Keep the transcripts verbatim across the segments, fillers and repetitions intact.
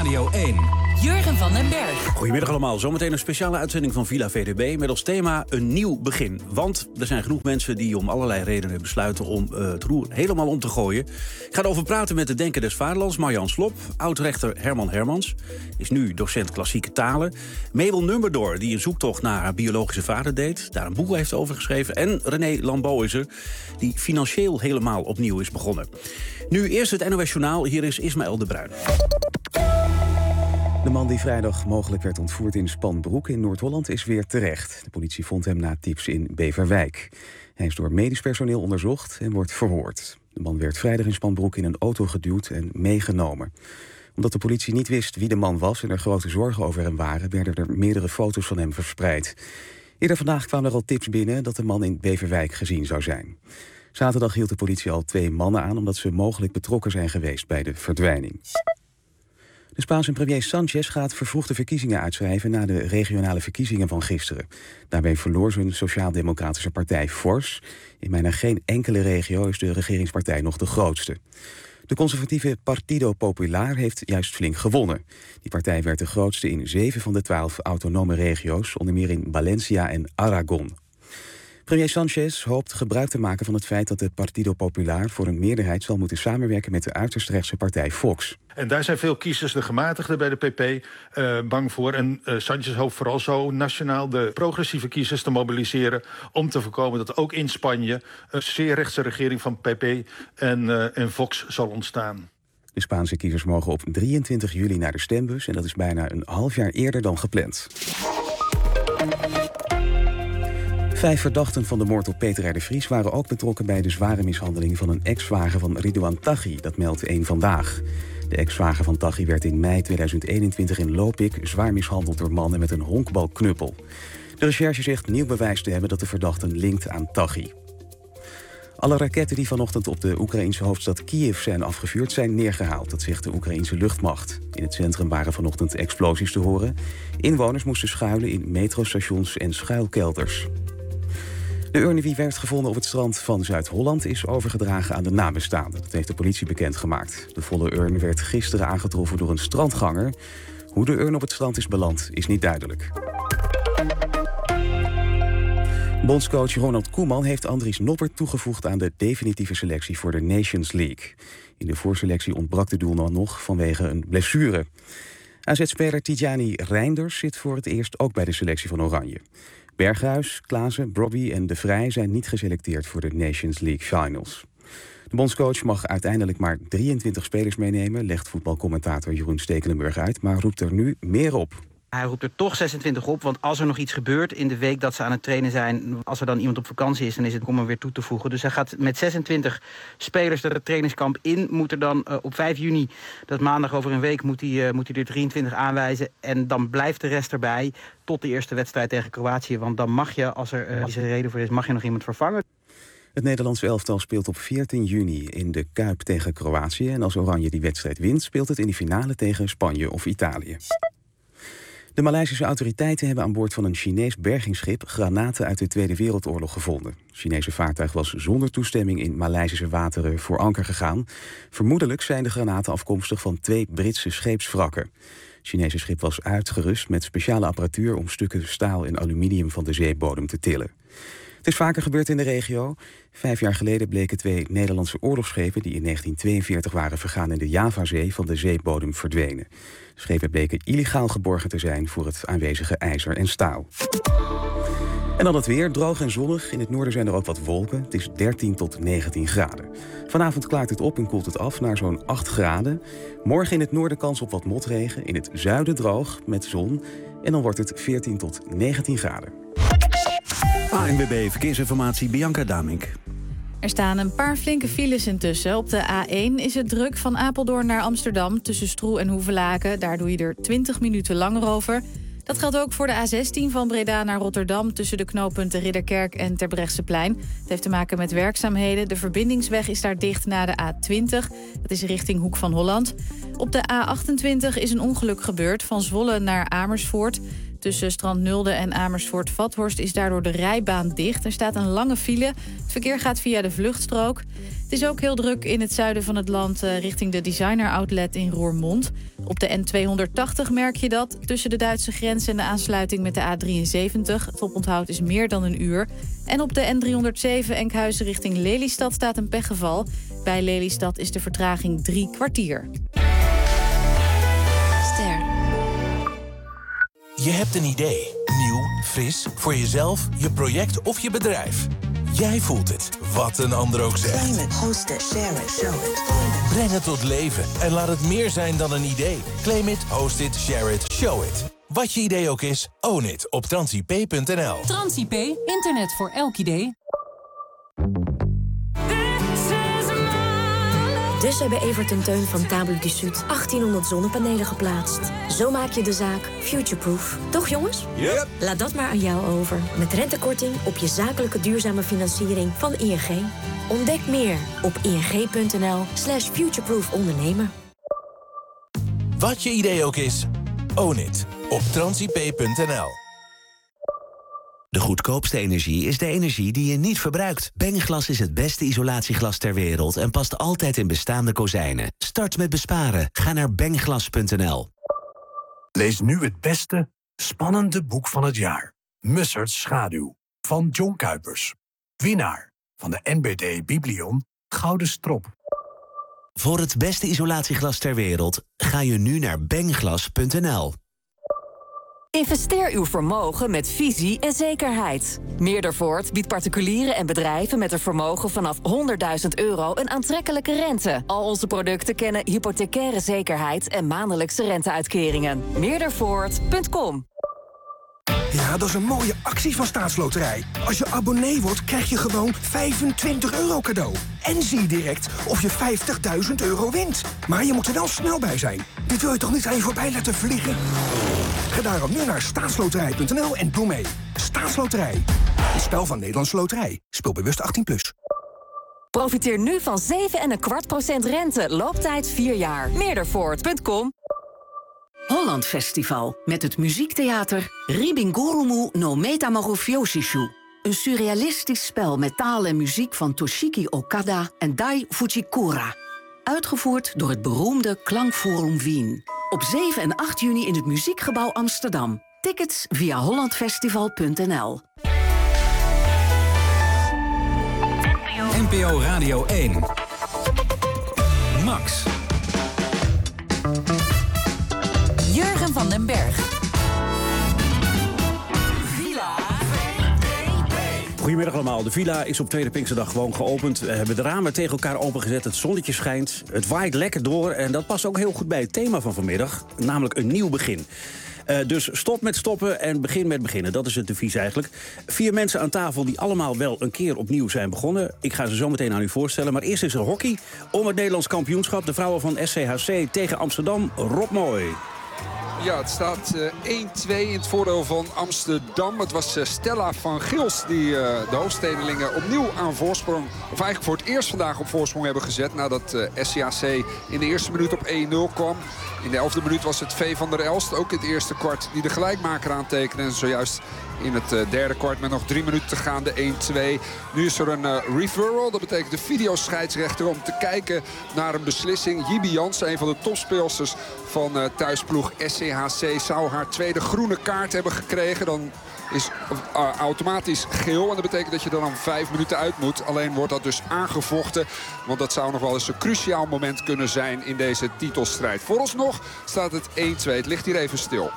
Radio één. Jurgen van den Berg. Goedemiddag allemaal. Zometeen een speciale uitzending van Villa V D B... met als thema een nieuw begin. Want er zijn genoeg mensen die om allerlei redenen besluiten... om uh, het roer helemaal om te gooien. Ik ga erover praten met de Denker des Vaderlands, Marjan Slop. Oud-rechter Herman Hermans is nu docent klassieke talen. Mabel Nummerdor, die een zoektocht naar haar biologische vader deed... daar een boek heeft over geschreven. En René Lambeau is er, die financieel helemaal opnieuw is begonnen. Nu eerst het N O S Journaal. Hier is Ismaël de Bruin. De man die vrijdag mogelijk werd ontvoerd in Spanbroek in Noord-Holland is weer terecht. De politie vond hem na tips in Beverwijk. Hij is door medisch personeel onderzocht en wordt verhoord. De man werd vrijdag in Spanbroek in een auto geduwd en meegenomen. Omdat de politie niet wist wie de man was en er grote zorgen over hem waren... werden er meerdere foto's van hem verspreid. Eerder vandaag kwamen er al tips binnen dat de man in Beverwijk gezien zou zijn. Zaterdag hield de politie al twee mannen aan... omdat ze mogelijk betrokken zijn geweest bij de verdwijning. De Spaanse premier Sanchez gaat vervroegde verkiezingen uitschrijven... na de regionale verkiezingen van gisteren. Daarbij verloor zijn sociaal-democratische partij Vox. In bijna geen enkele regio is de regeringspartij nog de grootste. De conservatieve Partido Popular heeft juist flink gewonnen. Die partij werd de grootste in zeven van de twaalf autonome regio's... onder meer in Valencia en Aragon. Premier Sanchez hoopt gebruik te maken van het feit dat de Partido Popular... voor een meerderheid zal moeten samenwerken met de uiterst rechtse partij Vox. En daar zijn veel kiezers, de gematigden bij de P P, uh, bang voor. En uh, Sanchez hoopt vooral zo nationaal de progressieve kiezers te mobiliseren... om te voorkomen dat ook in Spanje een zeer rechtse regering van P P en, uh, en Vox zal ontstaan. De Spaanse kiezers mogen op drieëntwintig juli naar de stembus... en dat is bijna een half jaar eerder dan gepland. Vijf verdachten van de moord op Peter R. de Vries waren ook betrokken bij de zware mishandeling van een ex-zwager van Ridouan Taghi, dat meldt één Vandaag. De ex-zwager van Taghi werd in mei tweeduizend eenentwintig in Lopik zwaar mishandeld door mannen met een honkbalknuppel. De recherche zegt nieuw bewijs te hebben dat de verdachten linkt aan Taghi. Alle raketten die vanochtend op de Oekraïense hoofdstad Kiev zijn afgevuurd zijn neergehaald, dat zegt de Oekraïense luchtmacht. In het centrum waren vanochtend explosies te horen. Inwoners moesten schuilen in metrostations en schuilkelders. De urne die werd gevonden op het strand van Zuid-Holland is overgedragen aan de nabestaanden. Dat heeft de politie bekendgemaakt. De volle urn werd gisteren aangetroffen door een strandganger. Hoe de urn op het strand is beland is niet duidelijk. Bondscoach Ronald Koeman heeft Andries Noppert toegevoegd aan de definitieve selectie voor de Nations League. In de voorselectie ontbrak de doelman nog vanwege een blessure. A Z-speler Tidjani Reinders zit voor het eerst ook bij de selectie van Oranje. Berghuis, Klaassen, Brobby en De Vrij zijn niet geselecteerd voor de Nations League Finals. De bondscoach mag uiteindelijk maar drieëntwintig spelers meenemen, legt voetbalcommentator Jeroen Stekelenburg uit, maar roept er nu meer op. Hij roept er toch zesentwintig op, want als er nog iets gebeurt in de week dat ze aan het trainen zijn, als er dan iemand op vakantie is, dan is het om hem weer toe te voegen. Dus hij gaat met zesentwintig spelers de trainingskamp in, moet er dan uh, op vijf juni, dat maandag over een week, moet hij, uh, moet hij er drieëntwintig aanwijzen. En dan blijft de rest erbij tot de eerste wedstrijd tegen Kroatië, want dan mag je, als er uh, deze reden voor is, mag je nog iemand vervangen. Het Nederlandse elftal speelt op veertien juni in de Kuip tegen Kroatië. En als Oranje die wedstrijd wint, speelt het in de finale tegen Spanje of Italië. De Maleisische autoriteiten hebben aan boord van een Chinees bergingsschip granaten uit de Tweede Wereldoorlog gevonden. Het Chinese vaartuig was zonder toestemming in Maleisische wateren voor anker gegaan. Vermoedelijk zijn de granaten afkomstig van twee Britse scheepswrakken. Het Chinese schip was uitgerust met speciale apparatuur om stukken staal en aluminium van de zeebodem te tillen. Het is vaker gebeurd in de regio. Vijf jaar geleden bleken twee Nederlandse oorlogsschepen die in negentien tweeënveertig waren vergaan in de Javazee van de zeebodem verdwenen. De schepen bleken illegaal geborgen te zijn voor het aanwezige ijzer en staal. En dan het weer, droog en zonnig. In het noorden zijn er ook wat wolken. Het is dertien tot negentien graden. Vanavond klaart het op en koelt het af naar zo'n acht graden. Morgen in het noorden kans op wat motregen. In het zuiden droog met zon. En dan wordt het veertien tot negentien graden. A N W B Verkeersinformatie, Bianca Damink. Er staan een paar flinke files intussen. Op de A één is het druk van Apeldoorn naar Amsterdam tussen Stroe en Hoevelaken. Daar doe je er twintig minuten langer over. Dat geldt ook voor de A zestien van Breda naar Rotterdam tussen de knooppunten Ridderkerk en Terbrechtseplein. Het heeft te maken met werkzaamheden. De verbindingsweg is daar dicht na de A twintig. Dat is richting Hoek van Holland. Op de A achtentwintig is een ongeluk gebeurd van Zwolle naar Amersfoort. Tussen Strand Nulde en Amersfoort-Vathorst is daardoor de rijbaan dicht. Er staat een lange file. Het verkeer gaat via de vluchtstrook. Het is ook heel druk in het zuiden van het land uh, richting de Designer Outlet in Roermond. Op de N tweehonderdtachtig merk je dat. Tussen de Duitse grens en de aansluiting met de A drieënzeventig. Het oponthoud is meer dan een uur. En op de N driehonderdzeven Enkhuizen richting Lelystad staat een pechgeval. Bij Lelystad is de vertraging drie kwartier. Ster. Je hebt een idee. Nieuw, fris, voor jezelf, je project of je bedrijf. Jij voelt het, wat een ander ook zegt. Claim it, host it, share it, show it. Breng het tot leven en laat het meer zijn dan een idee. Claim it, host it, share it, show it. Wat je idee ook is, own it op transip punt n l. Transip, internet voor elk idee. Dus hebben Evert en Teun van Table du Sud achttienhonderd zonnepanelen geplaatst. Zo maak je de zaak futureproof. Toch jongens? Yep. Laat dat maar aan jou over. Met rentekorting op je zakelijke duurzame financiering van I N G. Ontdek meer op ing.nl slash futureproof ondernemen. Wat je idee ook is, own it op transip punt n l. De goedkoopste energie is de energie die je niet verbruikt. Bengglas is het beste isolatieglas ter wereld en past altijd in bestaande kozijnen. Start met besparen. Ga naar bengglas punt n l. Lees nu het beste, spannende boek van het jaar. Mussert's Schaduw, van John Kuipers. Winnaar van de N B D Biblion Gouden Strop. Voor het beste isolatieglas ter wereld ga je nu naar bengglas punt n l. Investeer uw vermogen met visie en zekerheid. Meerdervoort biedt particulieren en bedrijven met een vermogen vanaf honderdduizend euro een aantrekkelijke rente. Al onze producten kennen hypothecaire zekerheid en maandelijkse renteuitkeringen. Meerdervoort punt com. Ja, dat is een mooie actie van Staatsloterij. Als je abonnee wordt, krijg je gewoon vijfentwintig euro cadeau. En zie direct of je vijftigduizend euro wint. Maar je moet er wel snel bij zijn. Dit wil je toch niet aan je voorbij laten vliegen? Ga daarom nu naar staatsloterij punt n l en doe mee. Staatsloterij. Een spel van Nederlandse Loterij. Speel bewust achttien plus. Profiteer nu van zeven komma vijf procent rente. Looptijd vier jaar. Meerdervoort punt com. Holland Festival met het muziektheater Ribingurumu no Metamorphosishu. Een surrealistisch spel met taal en muziek van Toshiki Okada en Dai Fujikura. Uitgevoerd door het beroemde Klankforum Wien. Op zeven en acht juni in het Muziekgebouw Amsterdam. Tickets via hollandfestival punt n l. N P O Radio één. Max. Jurgen van den Berg. Goedemiddag allemaal. De villa is op Tweede Pinksterdag gewoon geopend. We hebben de ramen tegen elkaar opengezet. Het zonnetje schijnt. Het waait lekker door. En dat past ook heel goed bij het thema van vanmiddag. Namelijk een nieuw begin. Uh, dus stop met stoppen en begin met beginnen. Dat is het devies eigenlijk. Vier mensen aan tafel die allemaal wel een keer opnieuw zijn begonnen. Ik ga ze zo meteen aan u voorstellen. Maar eerst is er hockey om het Nederlands kampioenschap. De vrouwen van S C H C tegen Amsterdam. Rob Mooi. Ja, het staat uh, één twee in het voordeel van Amsterdam. Het was uh, Stella van Gils die uh, de Hoofdstedelingen opnieuw aan voorsprong... of eigenlijk voor het eerst vandaag op voorsprong hebben gezet... nadat uh, S C H C in de eerste minuut op één nul kwam. In de elfde minuut was het V van der Elst, ook in het eerste kwart... die de gelijkmaker aantekende. En zojuist in het uh, derde kwart met nog drie minuten te gaan, de één twee. Nu is er een uh, referral, dat betekent de videoscheidsrechter... om te kijken naar een beslissing. Jibi Jansen, een van de topspeelsters van uh, thuisploeg S C H C... zou haar tweede groene kaart hebben gekregen. Dan is uh, automatisch geel. En dat betekent dat je er dan vijf minuten uit moet. Alleen wordt dat dus aangevochten. Want dat zou nog wel eens een cruciaal moment kunnen zijn in deze titelstrijd. Vooralsnog staat het één twee. Het ligt hier even stil.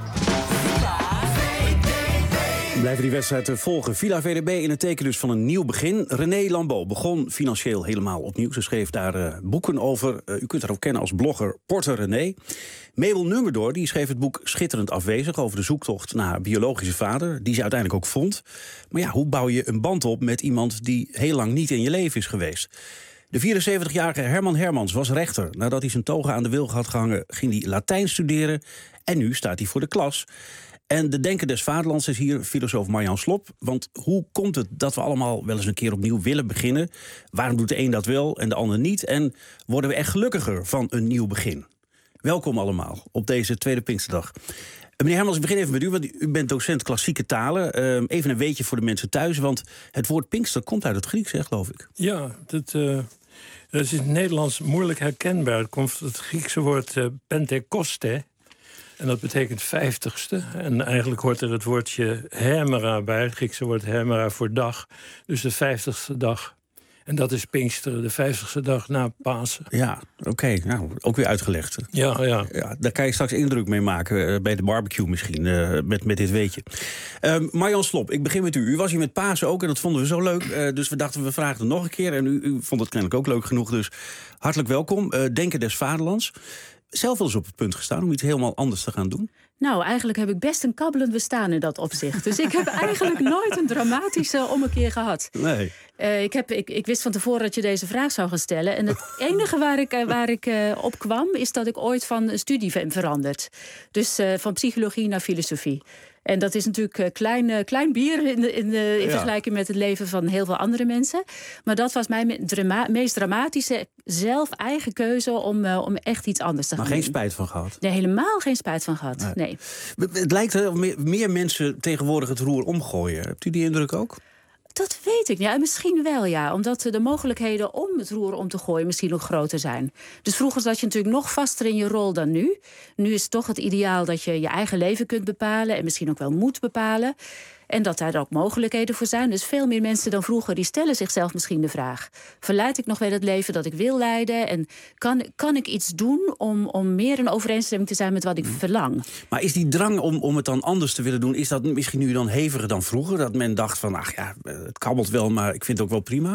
We blijven die wedstrijd volgen. Villa V D B in het teken dus van een nieuw begin. René Lambeau begon financieel helemaal opnieuw. Ze schreef daar uh, boeken over. Uh, u kunt haar ook kennen als blogger Porter René. Mabel Nummerdoor die schreef het boek Schitterend Afwezig... over de zoektocht naar haar biologische vader, die ze uiteindelijk ook vond. Maar ja, hoe bouw je een band op met iemand die heel lang niet in je leven is geweest? De vierenzeventigjarige Herman Hermans was rechter. Nadat hij zijn toga aan de wilg had gehangen, ging hij Latijn studeren. En nu staat hij voor de klas. En de denker des vaderlands is hier filosoof Marjan Slop. Want hoe komt het dat we allemaal wel eens een keer opnieuw willen beginnen? Waarom doet de een dat wel en de ander niet? En worden we echt gelukkiger van een nieuw begin? Welkom allemaal op deze tweede Pinksterdag. Meneer Hermans, ik begin even met u, want u bent docent klassieke talen. Uh, even een weetje voor de mensen thuis, want het woord Pinkster komt uit het Grieks, hè, geloof ik. Ja, dat, uh, Dat is in het Nederlands moeilijk herkenbaar. Het komt van het Griekse woord uh, pentekoste. En dat betekent vijftigste. En eigenlijk hoort er het woordje hemera bij. Het Griekse woord hemera voor dag. Dus de vijftigste dag. En dat is Pinksteren, de vijftigste dag na Pasen. Ja, oké. Okay. Nou, ook weer uitgelegd. Ja, ja. ja. Daar kan je straks indruk mee maken. Uh, bij de barbecue misschien, uh, met, met dit weetje. Uh, Marjan Slop, ik begin met u. U was hier met Pasen ook en dat vonden we zo leuk. Uh, dus we dachten, we vragen het nog een keer. En u, u vond het kennelijk ook leuk genoeg. Dus hartelijk welkom. Uh, Denken des Vaderlands. Zelf wel eens op het punt gestaan om iets helemaal anders te gaan doen? Nou, eigenlijk heb ik best een kabbelend bestaan in dat opzicht. Dus ik heb eigenlijk nooit een dramatische ommekeer gehad. Nee. Uh, ik, heb, ik, ik wist van tevoren dat je deze vraag zou gaan stellen. En het enige waar ik, waar ik uh, op kwam, is dat ik ooit van studie ben veranderd. Dus uh, van psychologie naar filosofie. En dat is natuurlijk uh, klein, uh, klein bier in, de, in, de, in ja. vergelijking met het leven van heel veel andere mensen. Maar dat was mijn drama- meest dramatische, zelf eigen keuze om, uh, om echt iets anders te maar gaan doen. Maar geen spijt van gehad? Nee, helemaal geen spijt van gehad. Nee. nee. Het lijkt er meer, meer mensen tegenwoordig het roer omgooien. Hebt u die indruk ook? Dat weet ik. Ja, misschien wel, ja. Omdat de mogelijkheden om het roer om te gooien misschien nog groter zijn. Dus vroeger zat je natuurlijk nog vaster in je rol dan nu. Nu is het toch het ideaal dat je je eigen leven kunt bepalen en misschien ook wel moet bepalen. En dat daar ook mogelijkheden voor zijn. Dus veel meer mensen dan vroeger die stellen zichzelf misschien de vraag: verleid ik nog wel het leven dat ik wil leiden? En kan, kan ik iets doen om, om meer in overeenstemming te zijn met wat ik verlang? Maar is die drang om, om het dan anders te willen doen, is dat misschien nu dan heviger dan vroeger? Dat men dacht van, ach ja, het kabbelt wel, maar ik vind het ook wel prima?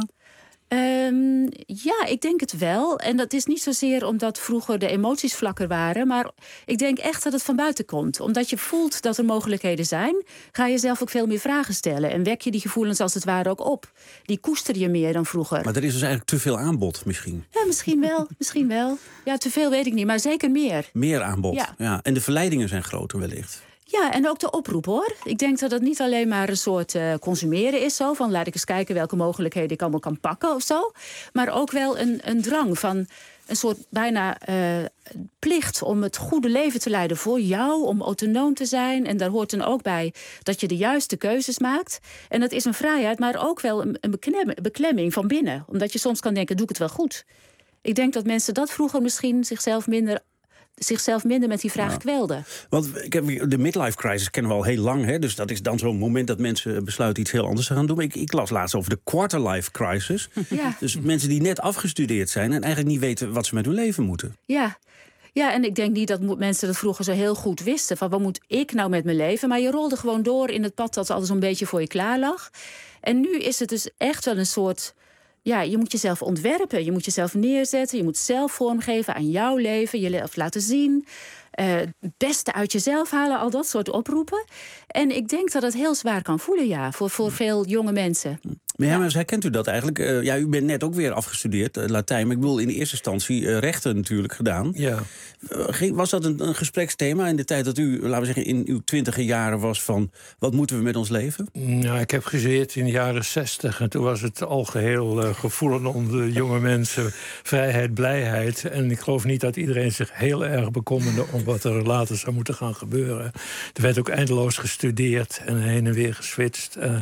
Um, ja, ik denk het wel. En dat is niet zozeer omdat vroeger de emoties vlakker waren. Maar ik denk echt dat het van buiten komt. Omdat je voelt dat er mogelijkheden zijn, ga je zelf ook veel meer vragen stellen. En wek je die gevoelens als het ware ook op. Die koester je meer dan vroeger. Maar er is dus eigenlijk te veel aanbod misschien? Ja, misschien wel. misschien wel. Ja, te veel weet ik niet, maar zeker meer. Meer aanbod, ja. ja. En de verleidingen zijn groter wellicht. Ja, en ook de oproep, hoor. Ik denk dat het niet alleen maar een soort uh, consumeren is. Zo, van laat ik eens kijken welke mogelijkheden ik allemaal kan pakken of zo. Maar ook wel een, een drang van een soort bijna uh, plicht om het goede leven te leiden voor jou. Om autonoom te zijn. En daar hoort dan ook bij dat je de juiste keuzes maakt. En dat is een vrijheid, maar ook wel een, een beklem, beklemming van binnen. Omdat je soms kan denken, doe ik het wel goed? Ik denk dat mensen dat vroeger misschien zichzelf minder... zichzelf minder met die vraag ja. kwelden. Want ik heb, de midlife crisis kennen we al heel lang. Hè? Dus dat is dan zo'n moment dat mensen besluiten iets heel anders te gaan doen. Ik, ik las laatst over de quarterlife crisis. Ja. Dus mensen die net afgestudeerd zijn en eigenlijk niet weten wat ze met hun leven moeten. Ja. Ja, en ik denk niet dat mensen dat vroeger zo heel goed wisten. Van wat moet ik nou met mijn leven? Maar je rolde gewoon door in het pad dat alles een beetje voor je klaar lag. En nu is het dus echt wel een soort... Ja, je moet jezelf ontwerpen, je moet jezelf neerzetten... je moet zelf vormgeven aan jouw leven, jezelf laten zien... Uh, het beste uit jezelf halen, al dat soort oproepen. En ik denk dat het heel zwaar kan voelen, ja, voor, voor veel jonge mensen. Maar ja, maar herkent u dat eigenlijk? Uh, ja, u bent net ook weer afgestudeerd, uh, Latijn. Maar ik bedoel, in de eerste instantie uh, rechten natuurlijk gedaan. Ja. Uh, was dat een, een gespreksthema in de tijd dat u, laten we zeggen, in uw twintiger jaren was van... wat moeten we met ons leven? Nou, ik heb gestudeerd in de jaren zestig. En toen was het al geheel uh, gevoelen onder jonge mensen. Vrijheid, blijheid. En ik geloof niet dat iedereen zich heel erg bekommerde... om wat er later zou moeten gaan gebeuren. Er werd ook eindeloos gestudeerd en heen en weer geswitcht. Uh,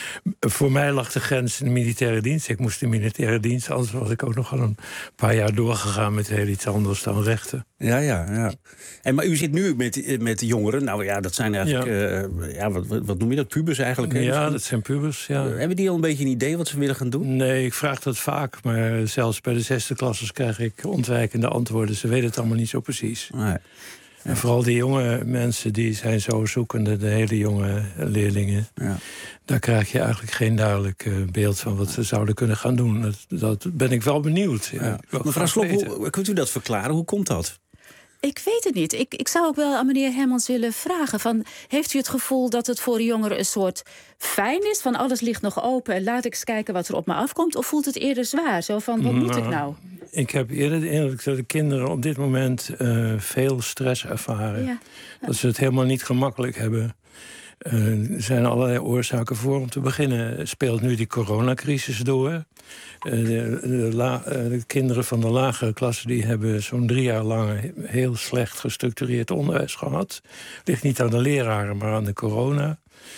voor mij lag de grens in de militaire dienst. Ik moest in de militaire dienst, anders was ik ook nog al een paar jaar doorgegaan met heel iets anders dan rechten. Ja, ja, ja. En, maar u zit nu met, met jongeren. Nou ja, dat zijn eigenlijk, ja. Uh, ja, wat, wat noem je dat? Pubers eigenlijk? Hè? Ja, dat zijn pubers, ja. Uh, hebben die al een beetje een idee wat ze willen gaan doen? Nee, ik vraag dat vaak. Maar zelfs bij de zesde klassers krijg ik ontwijkende antwoorden. Ze weten het allemaal niet zo precies. Nee. En vooral die jonge mensen, die zijn zo zoekende, de hele jonge leerlingen. Ja. Daar krijg je eigenlijk geen duidelijk uh, beeld van wat ze zouden kunnen gaan doen. Dat, dat ben ik wel benieuwd. Ja. Ja. Mevrouw Slop, hoe, kunt u dat verklaren? Hoe komt dat? Ik weet het niet. Ik, ik zou ook wel aan meneer Hermans willen vragen. Van, heeft u het gevoel dat het voor de jongeren een soort fijn is? Van alles ligt nog open en laat ik eens kijken wat er op me afkomt. Of voelt het eerder zwaar? Zo van, wat nou, moet ik nou? Ik heb eerder de indruk dat de kinderen op dit moment uh, veel stress ervaren. Ja. Ja. Dat ze het helemaal niet gemakkelijk hebben. Uh, er zijn allerlei oorzaken voor. Om te beginnen speelt nu die coronacrisis door. Uh, de, de, la, uh, de kinderen van de lagere klasse die hebben zo'n drie jaar lang heel slecht gestructureerd onderwijs gehad. Ligt niet aan de leraren, maar aan de corona.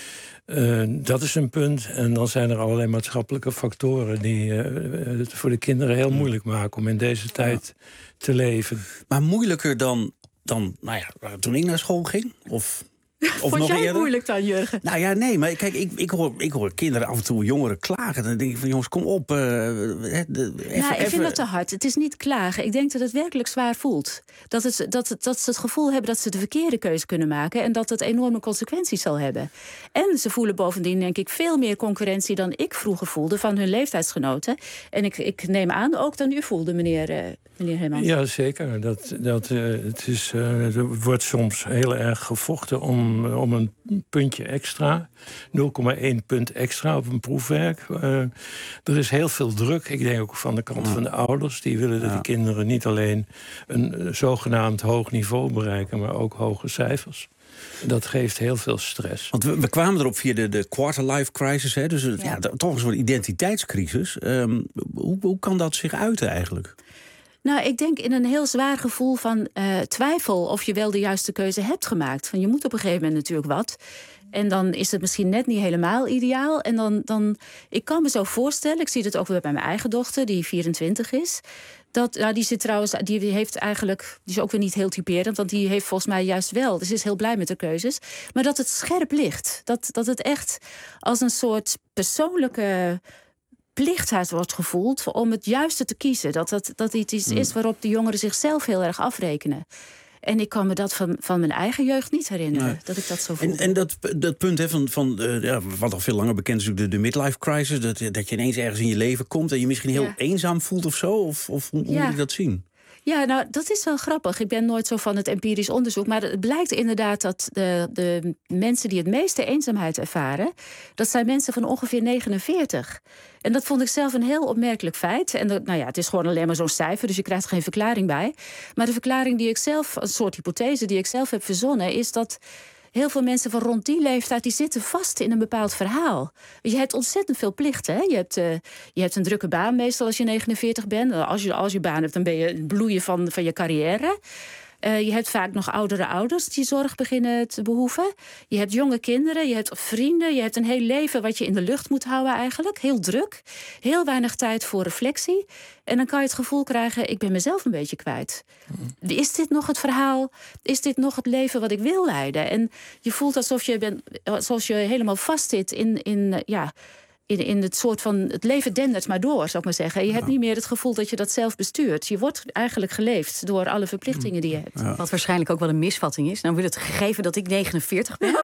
Uh, dat is een punt. En dan zijn er allerlei maatschappelijke factoren die uh, het voor de kinderen heel moeilijk maken om in deze tijd ja. te leven. Maar moeilijker dan, dan nou ja, toen ik naar school ging? Of... Of Vond nog jij het eerder? moeilijk dan, Jurgen? Nou ja, nee, maar kijk, ik, ik, hoor, ik hoor kinderen af en toe, jongeren klagen. Dan denk ik van, jongens, kom op. Uh, de, de, even, nou, ik even... vind dat te hard. Het is niet klagen. Ik denk dat het werkelijk zwaar voelt. Dat, het, dat, het, dat ze het gevoel hebben dat ze de verkeerde keuze kunnen maken... en dat het enorme consequenties zal hebben. En ze voelen bovendien, denk ik, veel meer concurrentie... dan ik vroeger voelde van hun leeftijdsgenoten. En ik, ik neem aan ook dan u voelde, meneer, uh, meneer Hermans. Ja, zeker. Dat, dat, uh, het, is, uh, er wordt soms heel erg gevochten om... om een puntje extra, nul komma één punt extra op een proefwerk. Uh, er is heel veel druk, ik denk ook van de kant van de ouders. Die willen dat ja. de kinderen niet alleen een uh, zogenaamd hoog niveau bereiken... maar ook hoge cijfers. Dat geeft heel veel stress. Want we, we kwamen erop via de, de quarter-life crisis, hè, dus ja. Ja, toch een soort identiteitscrisis. Um, hoe, hoe kan dat zich uiten eigenlijk? Nou, ik denk in een heel zwaar gevoel van uh, twijfel of je wel de juiste keuze hebt gemaakt. Van je moet op een gegeven moment natuurlijk wat. En dan is het misschien net niet helemaal ideaal. En dan, dan ik kan me zo voorstellen, ik zie het ook weer bij mijn eigen dochter, die vierentwintig is. Dat, nou, die zit trouwens, die heeft eigenlijk, die is ook weer niet heel typerend, want die heeft volgens mij juist wel. Dus is heel blij met de keuzes. Maar dat het scherp ligt. Dat, dat het echt als een soort persoonlijke plichtheid wordt gevoeld om het juiste te kiezen. Dat dat, dat iets is waarop de jongeren zichzelf heel erg afrekenen. En ik kan me dat van, van mijn eigen jeugd niet herinneren, nee. dat ik dat zo voelde. En, en dat, dat punt hè, van, van uh, ja, wat al veel langer bekend is, de, de midlife crisis, dat, dat je ineens ergens in je leven komt en je misschien heel ja. eenzaam voelt of zo? Of, of hoe, hoe ja. moet je dat zien? Ja, nou, dat is wel grappig. Ik ben nooit zo van het empirisch onderzoek. Maar het blijkt inderdaad dat de, de mensen die het meeste eenzaamheid ervaren, dat zijn mensen van ongeveer negenenveertig. En dat vond ik zelf een heel opmerkelijk feit. En dat, nou ja, het is gewoon alleen maar zo'n cijfer, dus je krijgt er geen verklaring bij. Maar de verklaring die ik zelf, een soort hypothese die ik zelf heb verzonnen, is dat heel veel mensen van rond die leeftijd die zitten vast in een bepaald verhaal. Je hebt ontzettend veel plichten. Hè? Je, hebt, uh, je hebt een drukke baan meestal als je negenenveertig bent. Als je, als je baan hebt, dan ben je het bloeien van, van je carrière. Uh, je hebt vaak nog oudere ouders die zorg beginnen te behoeven. Je hebt jonge kinderen, je hebt vrienden. Je hebt een heel leven wat je in de lucht moet houden eigenlijk. Heel druk. Heel weinig tijd voor reflectie. En dan kan je het gevoel krijgen, ik ben mezelf een beetje kwijt. Is dit nog het verhaal? Is dit nog het leven wat ik wil leiden? En je voelt alsof je, bent, alsof je helemaal vastzit in, in, ja, in, in het soort van, het leven dendert maar door, zou ik maar zeggen. Je ja. hebt niet meer het gevoel dat je dat zelf bestuurt. Je wordt eigenlijk geleefd door alle verplichtingen die je hebt. Ja. Wat waarschijnlijk ook wel een misvatting is. Nou wil het gegeven dat ik negenenveertig ben.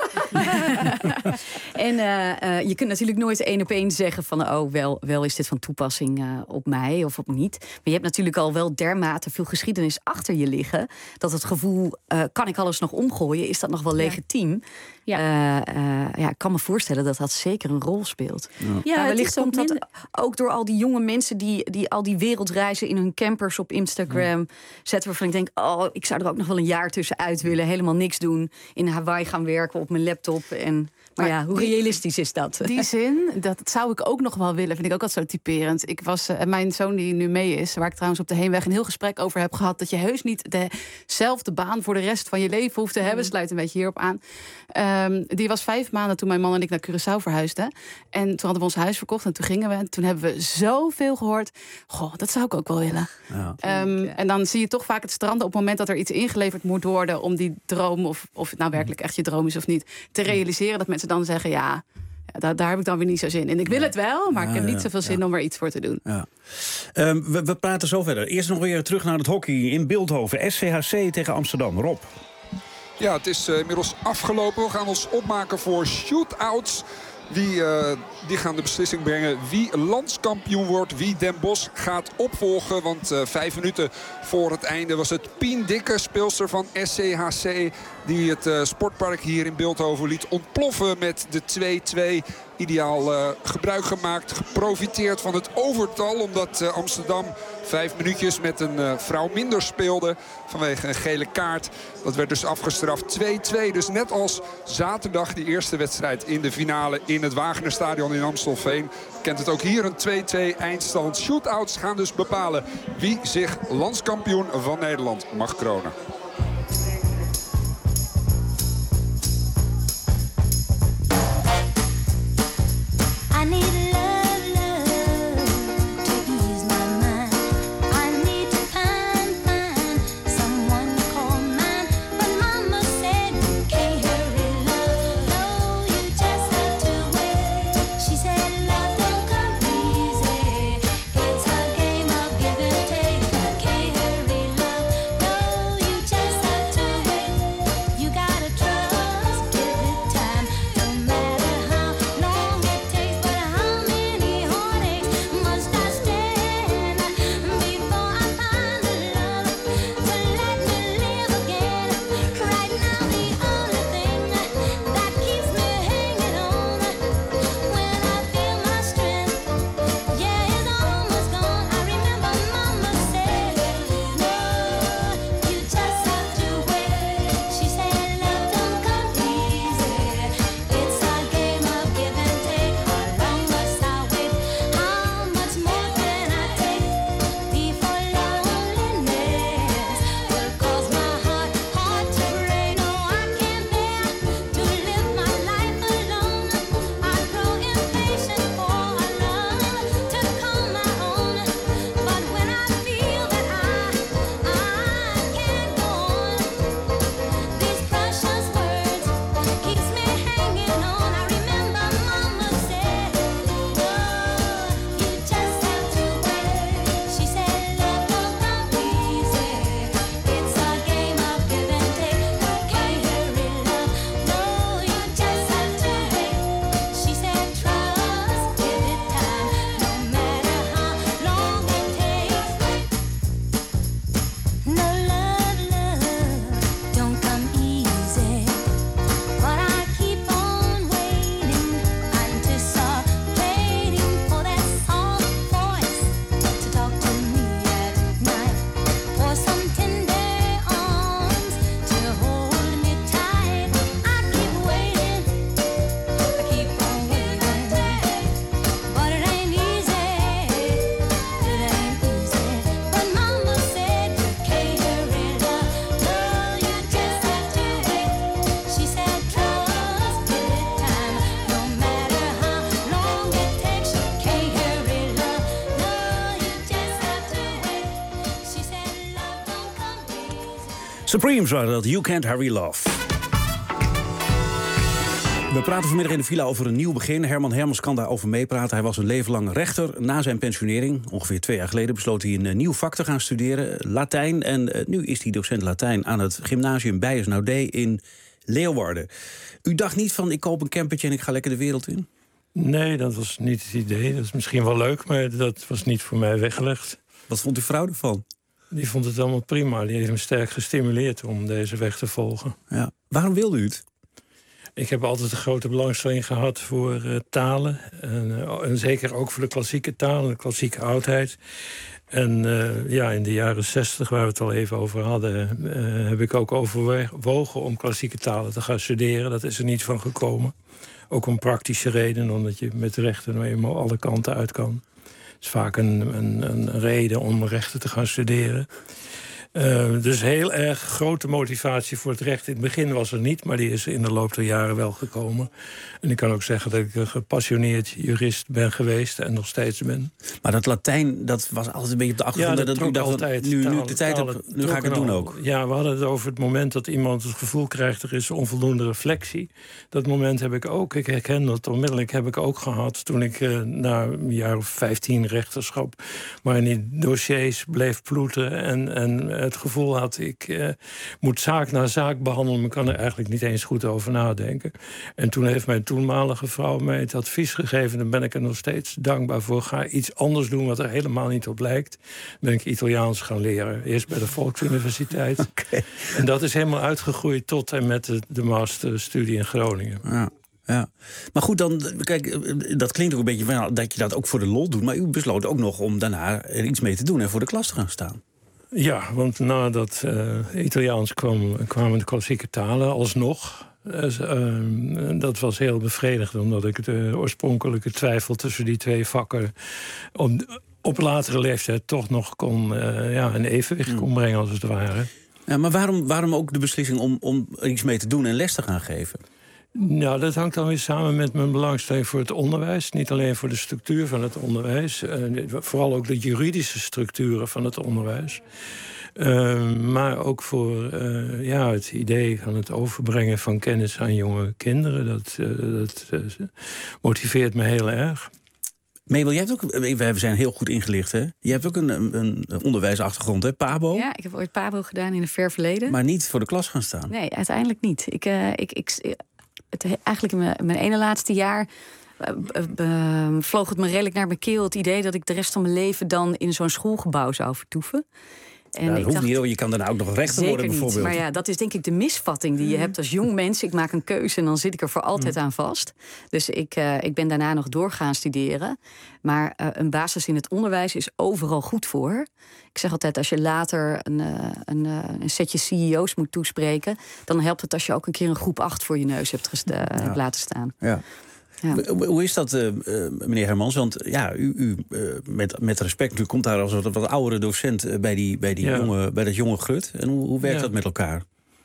en uh, uh, je kunt natuurlijk nooit één op één zeggen van, oh, wel, wel is dit van toepassing uh, op mij of op niet. Maar je hebt natuurlijk al wel dermate veel geschiedenis achter je liggen, dat het gevoel, uh, kan ik alles nog omgooien? Is dat nog wel legitiem? Ja. Uh, uh, ja, ik kan me voorstellen dat dat zeker een rol speelt. Ja. Ja, maar wellicht komt dat minder ook door al die jonge mensen die, die al die wereldreizen in hun campers op Instagram ja. zetten, waarvan ik denk, oh, ik zou er ook nog wel een jaar tussenuit willen, helemaal niks doen, in Hawaii gaan werken op mijn laptop. En maar ja, hoe realistisch is dat? Die zin, dat zou ik ook nog wel willen. Vind ik ook altijd zo typerend. Ik was, uh, mijn zoon die nu mee is, waar ik trouwens op de heenweg een heel gesprek over heb gehad, dat je heus niet dezelfde baan voor de rest van je leven hoeft te hebben. Mm. Sluit een beetje hierop aan. Um, die was vijf maanden toen mijn man en ik naar Curaçao verhuisden. En toen hadden we ons huis verkocht en toen gingen we. En toen hebben we zoveel gehoord. Goh, dat zou ik ook wel willen. Ja. Um, en dan zie je toch vaak het stranden op het moment dat er iets ingeleverd moet worden om die droom, of, of het nou werkelijk echt je droom is of niet, te realiseren. Dat mensen dan zeggen, ja, ja daar, daar heb ik dan weer niet zo zin in. Ik wil het wel, maar ja, ik heb niet zoveel zin ja. om er iets voor te doen. Ja. Um, we, we praten zo verder. Eerst nog weer terug naar het hockey in Bilthoven. S C H C tegen Amsterdam. Rob. Ja, het is uh, inmiddels afgelopen. We gaan ons opmaken voor shootouts. Wie, uh, die gaan de beslissing brengen wie landskampioen wordt, wie Den Bosch gaat opvolgen. Want uh, vijf minuten voor het einde was het Pien Dikke, speelster van S C H C, die het uh, sportpark hier in Bilthoven liet ontploffen met de twee twee. Ideaal uh, gebruik gemaakt, geprofiteerd van het overtal, omdat uh, Amsterdam vijf minuutjes met een uh, vrouw minder speelde vanwege een gele kaart. Dat werd dus afgestraft twee twee. Dus net als zaterdag die eerste wedstrijd in de finale in het Wagenerstadion in Amstelveen kent het ook hier een twee twee eindstand. Shootouts gaan dus bepalen wie zich landskampioen van Nederland mag kronen. Supremes waren dat, You Can't Hurry Love. We praten vanmiddag in de villa over een nieuw begin. Herman Hermans kan daarover meepraten. Hij was een leven lang rechter. Na zijn pensionering, ongeveer twee jaar geleden, besloot hij een uh, nieuw vak te gaan studeren, Latijn. En uh, nu is hij docent Latijn aan het gymnasium Beiersnaudet in Leeuwarden. U dacht niet van, ik koop een campertje en ik ga lekker de wereld in? Nee, dat was niet het idee. Dat is misschien wel leuk, maar dat was niet voor mij weggelegd. Wat vond uw vrouw ervan? Die vond het allemaal prima. Die heeft hem sterk gestimuleerd om deze weg te volgen. Ja. Waarom wilde u het? Ik heb altijd een grote belangstelling gehad voor uh, talen. En, uh, en zeker ook voor de klassieke talen, de klassieke oudheid. En uh, ja, in de jaren zestig, waar we het al even over hadden, Uh, heb ik ook overwogen om klassieke talen te gaan studeren. Dat is er niet van gekomen. Ook om praktische reden, omdat je met rechten nou eenmaal alle kanten uit kan. Het is vaak een, een, een reden om rechten te gaan studeren. Uh, dus heel erg grote motivatie voor het recht. In het begin was er niet, maar die is in de loop der jaren wel gekomen. En ik kan ook zeggen dat ik een gepassioneerd jurist ben geweest en nog steeds ben. Maar dat Latijn, dat was altijd een beetje op de achtergrond. Ja, dat, dat u dacht, altijd. Nu, taal, nu de tijd heb, nu ga ik het doen ook. Ja, we hadden het over het moment dat iemand het gevoel krijgt, er is onvoldoende reflectie. Dat moment heb ik ook. Ik herken dat onmiddellijk, heb ik ook gehad toen ik uh, na een jaar of vijftien rechterschap maar in die dossiers bleef ploeten en, en het gevoel had, ik uh, moet zaak na zaak behandelen, maar kan er eigenlijk niet eens goed over nadenken. En toen heeft mijn toenmalige vrouw mij het advies gegeven, daar ben ik er nog steeds dankbaar voor. Ga iets anders doen wat er helemaal niet op lijkt. Ben ik Italiaans gaan leren. Eerst bij de Volksuniversiteit. Okay. En dat is helemaal uitgegroeid tot en met de, de masterstudie in Groningen. Ja. Ja, maar goed, dan, kijk, dat klinkt ook een beetje van, dat je dat ook voor de lol doet, maar u besloot ook nog om daarna er iets mee te doen en voor de klas te gaan staan. Ja, want nadat uh, Italiaans kwam, kwamen de klassieke talen alsnog. Dus, uh, dat was heel bevredigend, omdat ik de oorspronkelijke twijfel tussen die twee vakken op, op latere leeftijd toch nog kon, uh, ja, een evenwicht kon brengen, als het ware. Ja, maar waarom, waarom ook de beslissing om, om er iets mee te doen en les te gaan geven? Nou, dat hangt dan weer samen met mijn belangstelling voor het onderwijs. Niet alleen voor de structuur van het onderwijs. Uh, vooral ook de juridische structuren van het onderwijs. Uh, maar ook voor uh, ja, het idee van het overbrengen van kennis aan jonge kinderen. Dat, uh, dat uh, motiveert me heel erg. Mabel, jij hebt ook, we zijn heel goed ingelicht, hè? Je hebt ook een, een onderwijsachtergrond, hè? Pabo? Ja, ik heb ooit Pabo gedaan in een ver verleden. Maar niet voor de klas gaan staan? Nee, uiteindelijk niet. Ik, uh, ik, ik, het, eigenlijk in mijn, mijn ene laatste jaar Uh, uh, vloog het me redelijk naar mijn keel, het idee dat ik de rest van mijn leven dan in zo'n schoolgebouw zou vertoeven. En ja, dat ik hoeft dacht, niet, hoor. Je kan daarna ook nog rechter worden, bijvoorbeeld. Niet, maar ja, dat is denk ik de misvatting die je mm. hebt als jong mens. Ik maak een keuze en dan zit ik er voor altijd mm. aan vast. Dus ik, uh, ik ben daarna nog door gaan studeren. Maar uh, een basis in het onderwijs is overal goed voor. Ik zeg altijd, als je later een, uh, een, uh, een setje C E O's moet toespreken, dan helpt het als je ook een keer een groep acht voor je neus hebt, gesta- ja. hebt laten staan. Ja. Ja. Hoe is dat, uh, meneer Hermans? Want ja, u, u uh, met, met respect, u komt daar als wat, wat oudere docent uh, bij, die, bij, die ja. jonge, bij dat jonge grut. En hoe, hoe werkt ja. dat met elkaar?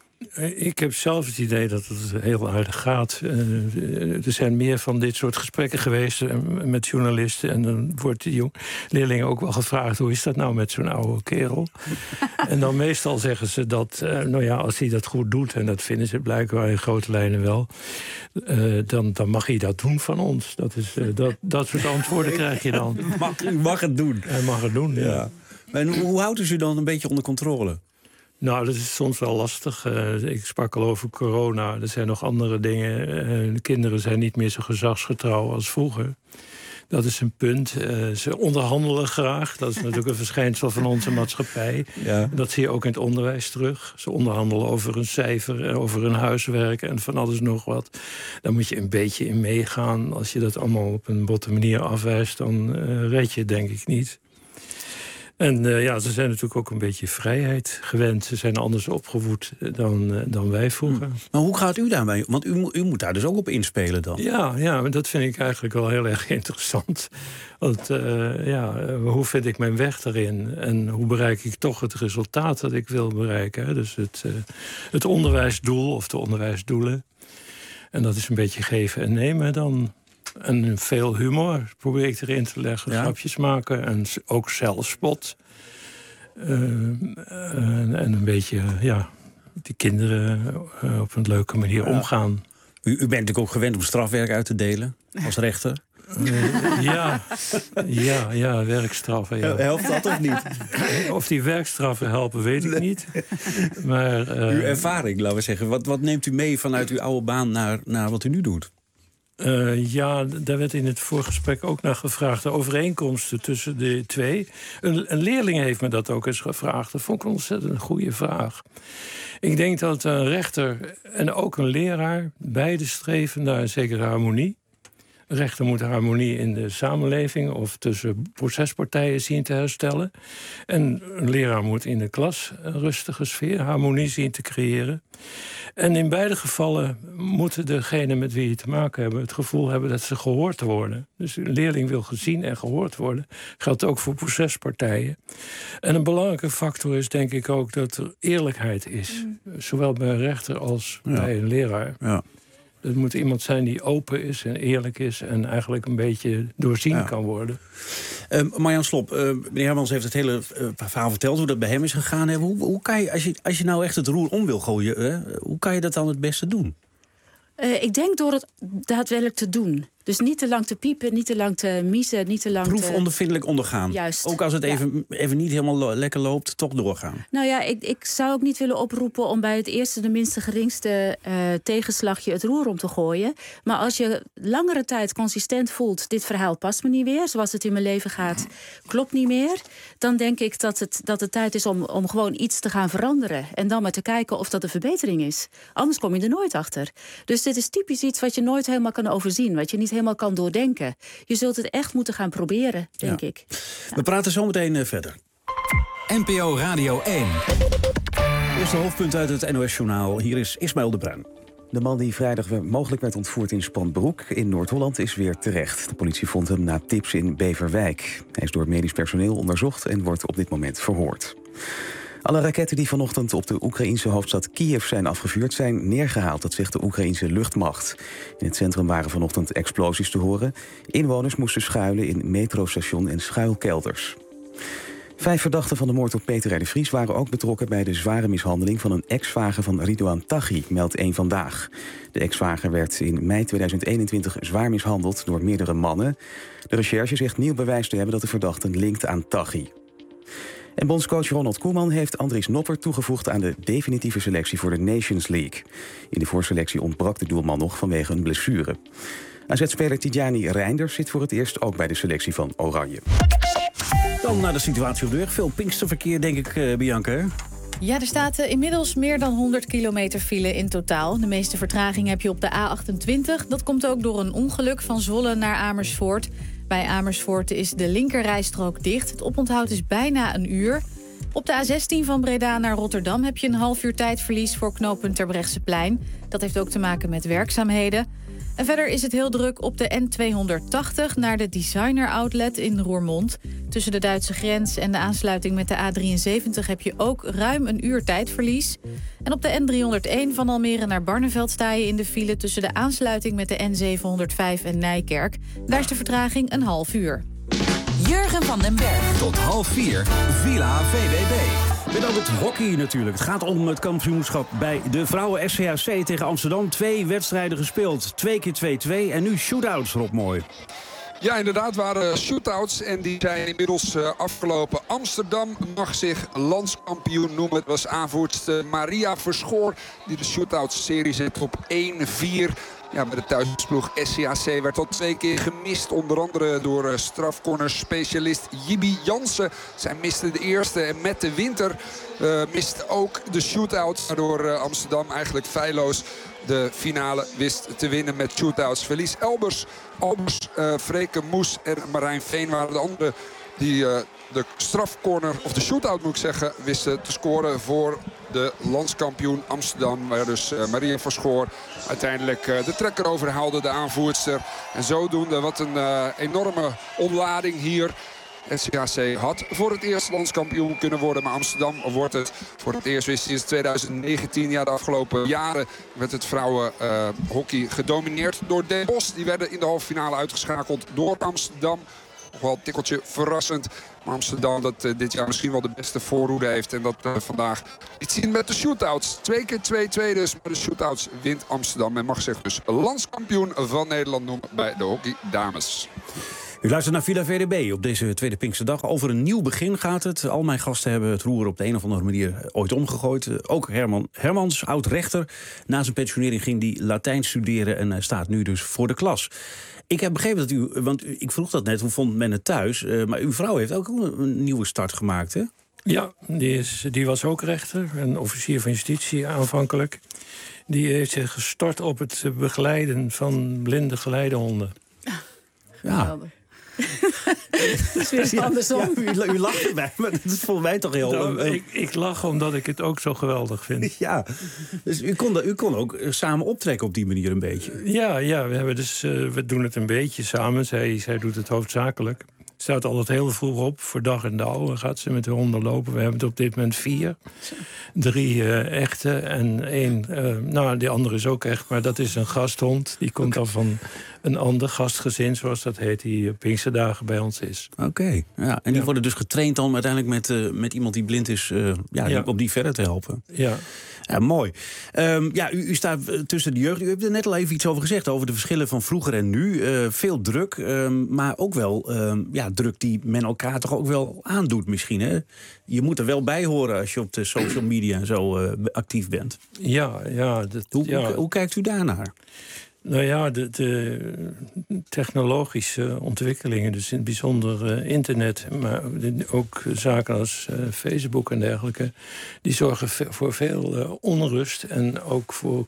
Ik heb zelf het idee dat het heel aardig gaat. Uh, er zijn meer van dit soort gesprekken geweest uh, met journalisten. En dan wordt de jong leerlingen ook wel gevraagd, hoe is dat nou met zo'n oude kerel? En dan meestal zeggen ze dat, uh, nou ja, als hij dat goed doet, en dat vinden ze blijkbaar in grote lijnen wel, uh, dan, dan mag hij dat doen van ons. Dat, is, uh, dat, dat soort antwoorden krijg je dan. Mag, u mag het doen. Hij mag het doen, ja. ja. En hoe, hoe houdt u ze dan een beetje onder controle? Nou, dat is soms wel lastig. Uh, ik sprak al over corona. Er zijn nog andere dingen. Uh, de kinderen zijn niet meer zo gezagsgetrouw als vroeger. Dat is een punt. Uh, ze onderhandelen graag. Dat is natuurlijk een verschijnsel van onze maatschappij. Ja. Dat zie je ook in het onderwijs terug. Ze onderhandelen over een cijfer, over hun huiswerk en van alles nog wat. Daar moet je een beetje in meegaan. Als je dat allemaal op een botte manier afwijst, dan uh, red je het denk ik niet. En uh, ja, ze zijn natuurlijk ook een beetje vrijheid gewend. Ze zijn anders opgevoed dan, uh, dan wij vroeger. Maar hoe gaat u daarmee? Want u, u moet daar dus ook op inspelen dan. Ja, ja, maar dat vind ik eigenlijk wel heel erg interessant. Want uh, ja, hoe vind ik mijn weg daarin? En hoe bereik ik toch het resultaat dat ik wil bereiken? Hè? Dus het, uh, het onderwijsdoel of de onderwijsdoelen. En dat is een beetje geven en nemen dan. En veel humor probeer ik erin te leggen. Ja. Grapjes maken en ook zelfspot. Uh, en, en een beetje, ja, die kinderen uh, op een leuke manier ja. omgaan. U, u bent natuurlijk ook gewend om strafwerk uit te delen als rechter. Uh, ja, ja, ja, werkstraffen. Ja. Helpt dat of niet? Of die werkstraffen helpen, weet ik niet. Maar, uh, uw ervaring, laten we zeggen. Wat, wat neemt u mee vanuit uw oude baan naar, naar wat u nu doet? Uh, ja, daar werd in het voorgesprek ook naar gevraagd. De overeenkomsten tussen de twee. Een, een leerling heeft me dat ook eens gevraagd. Dat vond ik een ontzettend goede vraag. Ik denk dat een rechter en ook een leraar beide streven naar een zekere harmonie. Een rechter moet harmonie in de samenleving of tussen procespartijen zien te herstellen. En een leraar moet in de klas een rustige sfeer, harmonie zien te creëren. En in beide gevallen moeten degenen met wie je te maken hebben het gevoel hebben dat ze gehoord worden. Dus een leerling wil gezien en gehoord worden. Geldt ook voor procespartijen. En een belangrijke factor is denk ik ook dat er eerlijkheid is. Mm. Zowel bij een rechter als ja. bij een leraar. Ja. Het moet iemand zijn die open is en eerlijk is en eigenlijk een beetje doorzien ja. kan worden. Uh, Marjan Slop, uh, meneer Hermans heeft het hele uh, verhaal verteld hoe dat bij hem is gegaan. Hè? Hoe, hoe kan je, als je, als je nou echt het roer om wil gooien, uh, hoe kan je dat dan het beste doen? Uh, ik denk door het daadwerkelijk te doen. Dus niet te lang te piepen, niet te lang te miezen, niet te lang Proef ondervindelijk ondergaan. Juist. Ook als het ja. even, even niet helemaal lo- lekker loopt, toch doorgaan. Nou ja, ik, ik zou ook niet willen oproepen om bij het eerste de minste geringste uh, tegenslagje het roer om te gooien. Maar als je langere tijd consistent voelt, dit verhaal past me niet meer, zoals het in mijn leven gaat, klopt niet meer, dan denk ik dat het, dat het tijd is om, om gewoon iets te gaan veranderen. En dan maar te kijken of dat een verbetering is. Anders kom je er nooit achter. Dus dit is typisch iets wat je nooit helemaal kan overzien, wat je niet helemaal kan doordenken. Je zult het echt moeten gaan proberen, denk ja. ik. Ja. We praten zo meteen uh, verder. N P O Radio één. Eerste hoofdpunt uit het N O S-journaal. Hier is Ismaël de Bruin. De man die vrijdag mogelijk werd ontvoerd in Spanbroek in Noord-Holland is weer terecht. De politie vond hem na tips in Beverwijk. Hij is door medisch personeel onderzocht en wordt op dit moment verhoord. Alle raketten die vanochtend op de Oekraïense hoofdstad Kiev zijn afgevuurd zijn neergehaald, dat zegt de Oekraïense luchtmacht. In het centrum waren vanochtend explosies te horen. Inwoners moesten schuilen in metrostation en schuilkelders. Vijf verdachten van de moord op Peter R. de Vries waren ook betrokken bij de zware mishandeling van een ex-zwager van Ridouan Taghi, meldt één Vandaag. De ex-zwager werd in mei tweeduizend eenentwintig zwaar mishandeld door meerdere mannen. De recherche zegt nieuw bewijs te hebben dat de verdachten linkt aan Taghi. En bondscoach Ronald Koeman heeft Andries Noppert toegevoegd aan de definitieve selectie voor de Nations League. In de voorselectie ontbrak de doelman nog vanwege een blessure. A Z-speler Tidjani Reinders zit voor het eerst ook bij de selectie van Oranje. Dan naar de situatie op de weg. Veel Pinksterverkeer, denk ik, uh, Bianca, hè? Ja, er staat uh, inmiddels meer dan honderd kilometer file in totaal. De meeste vertraging heb je op de A achtentwintig. Dat komt ook door een ongeluk van Zwolle naar Amersfoort. Bij Amersfoort is de linkerrijstrook dicht. Het oponthoud is bijna een uur. Op de A zestien van Breda naar Rotterdam heb je een half uur tijdverlies voor knooppunt Terbrechtseplein. Dat heeft ook te maken met werkzaamheden. En verder is het heel druk op de N tweehonderdtachtig naar de Designer Outlet in Roermond. Tussen de Duitse grens en de aansluiting met de A drieënzeventig heb je ook ruim een uur tijdverlies. En op de N driehonderdéén van Almere naar Barneveld sta je in de file tussen de aansluiting met de N zevenhonderdvijf en Nijkerk. Daar is de vertraging een half uur. Jurgen van den Berg. Tot half vier, Villa V V B. Met ook het hockey natuurlijk. Het gaat om het kampioenschap bij de vrouwen. S C H C tegen Amsterdam. Twee wedstrijden gespeeld. Twee keer twee-twee. En nu shootouts, Rob Mooi. Ja, inderdaad waren shootouts en die zijn inmiddels uh, afgelopen. Amsterdam mag zich landskampioen noemen. Het was aanvoerster Maria Verschoor die de shootout-serie zet op één vier. Ja, bij de thuisploeg S C H C werd al twee keer gemist. Onder andere door uh, strafcorner-specialist Jibi Jansen. Zij miste de eerste en met de winter uh, mist ook de shootout. Waardoor uh, Amsterdam eigenlijk feilloos de finale wist te winnen met shootouts. Verlies Elbers, Albers, uh, Freke Moes en Marijn Veen waren de andere die uh, de strafcorner, of de shootout moet ik zeggen, wisten te scoren voor de landskampioen Amsterdam. Waar dus uh, Maria Verschoor uiteindelijk uh, de trekker overhaalde, de aanvoerster. En zodoende wat een uh, enorme ontlading hier. S C H C had voor het eerst landskampioen kunnen worden. Maar Amsterdam wordt het voor het eerst weer sinds twintig negentien. Ja, de afgelopen jaren werd het vrouwenhockey uh, gedomineerd door Den Bosch. Die werden in de halve finale uitgeschakeld door Amsterdam. wel een tikkeltje verrassend. Maar Amsterdam dat uh, dit jaar misschien wel de beste voorhoede heeft. En dat uh, vandaag iets zien met de shootouts. Twee keer twee twee dus. Maar de shootouts wint Amsterdam. En mag zich dus landskampioen van Nederland noemen bij de hockey dames. U luistert naar Villa V D B op deze tweede Pinksterdag. Over een nieuw begin gaat het. Al mijn gasten hebben het roer op de een of andere manier ooit omgegooid. Ook Herman Hermans, oud-rechter. Na zijn pensionering ging hij Latijn studeren en staat nu dus voor de klas. Ik heb begrepen dat u, want ik vroeg dat net, hoe vond men het thuis? Uh, maar uw vrouw heeft ook een nieuwe start gemaakt, hè? Ja, die, is, die was ook rechter, een officier van justitie aanvankelijk. Die heeft zich gestort op het begeleiden van blinde geleidehonden. Ja. Dat is weer ja, andersom. Ja, u, u lacht erbij, maar dat is volgens mij toch heel... Nou, ik, ik lach omdat ik het ook zo geweldig vind. Ja, dus u kon, u kon ook samen optrekken op die manier een beetje. Ja, ja we, hebben dus, uh, we doen het een beetje samen. Zij, zij doet het hoofdzakelijk. Staat altijd heel vroeg op, voor dag en dauw. Dan gaat ze met de honden lopen. We hebben het op dit moment vier. Drie uh, echte en één... Uh, nou, die andere is ook echt, maar dat is een gasthond. Die komt dan van een ander gastgezin, zoals dat heet, die uh, Pinksterdagen bij ons is. Oké, okay, ja. En die ja. worden dus getraind dan uiteindelijk met, uh, met iemand die blind is... Uh, ja, ja. om die verder te helpen. Ja. Ja, mooi. Um, ja, u, u staat tussen de jeugd. U hebt er net al even iets over gezegd, over de verschillen van vroeger en nu. Uh, veel druk, um, maar ook wel um, ja, druk die men elkaar toch ook wel aandoet misschien. Hè? Je moet er wel bij horen als je op de social media en zo uh, actief bent. Ja, ja, dat, hoe, ja. Hoe, hoe kijkt u daarnaar? Nou ja, de, de technologische ontwikkelingen, dus in het bijzonder uh, internet... maar ook zaken als uh, Facebook en dergelijke... die zorgen ve- voor veel uh, onrust en ook voor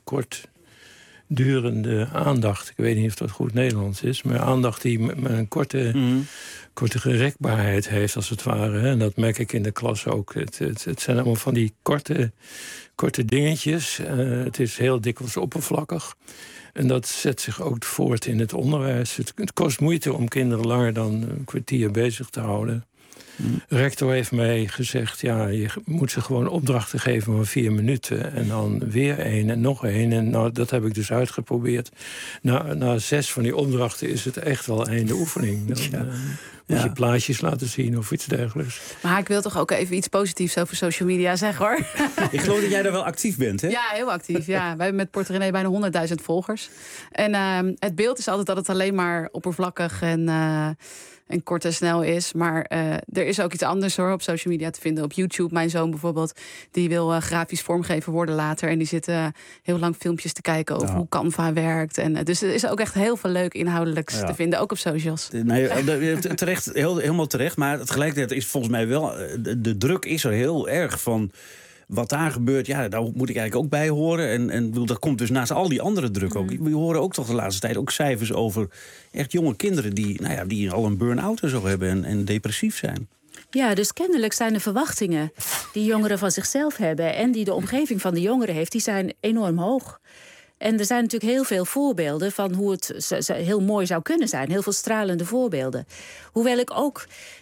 kortdurende aandacht. Ik weet niet of dat goed Nederlands is, maar aandacht die met een korte... Mm. korte gerekbaarheid heeft, als het ware. Hè. En dat merk ik in de klas ook. Het, het, het zijn allemaal van die korte, korte dingetjes. Uh, het is heel dikwijls oppervlakkig. En dat zet zich ook voort in het onderwijs. Het, het kost moeite om kinderen langer dan een kwartier bezig te houden. Mm. Rector heeft mij gezegd, ja, je moet ze gewoon opdrachten geven van vier minuten. En dan weer één en nog één. En nou, dat heb ik dus uitgeprobeerd. Na, na zes van die opdrachten is het echt wel einde oefening. Dan, ja. uh, moet ja. je plaatjes laten zien of iets dergelijks. Maar ik wil toch ook even iets positiefs over social media zeggen, hoor. Ik geloof dat jij daar wel actief bent, hè? Ja, heel actief. Ja. Wij hebben met Porte René bijna honderdduizend volgers. En uh, het beeld is altijd dat het alleen maar oppervlakkig en... Uh, en kort en snel is. Maar uh, er is ook iets anders hoor op social media te vinden. Op YouTube, mijn zoon bijvoorbeeld, die wil uh, grafisch vormgever worden later. En die zit uh, heel lang filmpjes te kijken over ja. hoe Canva werkt. En, uh, dus er is ook echt heel veel leuk inhoudelijks ja. te vinden, ook op socials. Nee, terecht, heel, helemaal terecht. Maar tegelijkertijd is volgens mij wel... De, de druk is er heel erg van... Wat daar gebeurt, ja, daar moet ik eigenlijk ook bij horen. En, en dat komt dus naast al die andere druk ook. We horen ook toch de laatste tijd ook cijfers over echt jonge kinderen... die, nou ja, die al een burn-out en zo hebben en, en depressief zijn. Ja, dus kennelijk zijn de verwachtingen die jongeren van zichzelf hebben... en die de omgeving van de jongeren heeft, die zijn enorm hoog. En er zijn natuurlijk heel veel voorbeelden van hoe het heel mooi zou kunnen zijn. Heel veel stralende voorbeelden. Hoewel ik ook,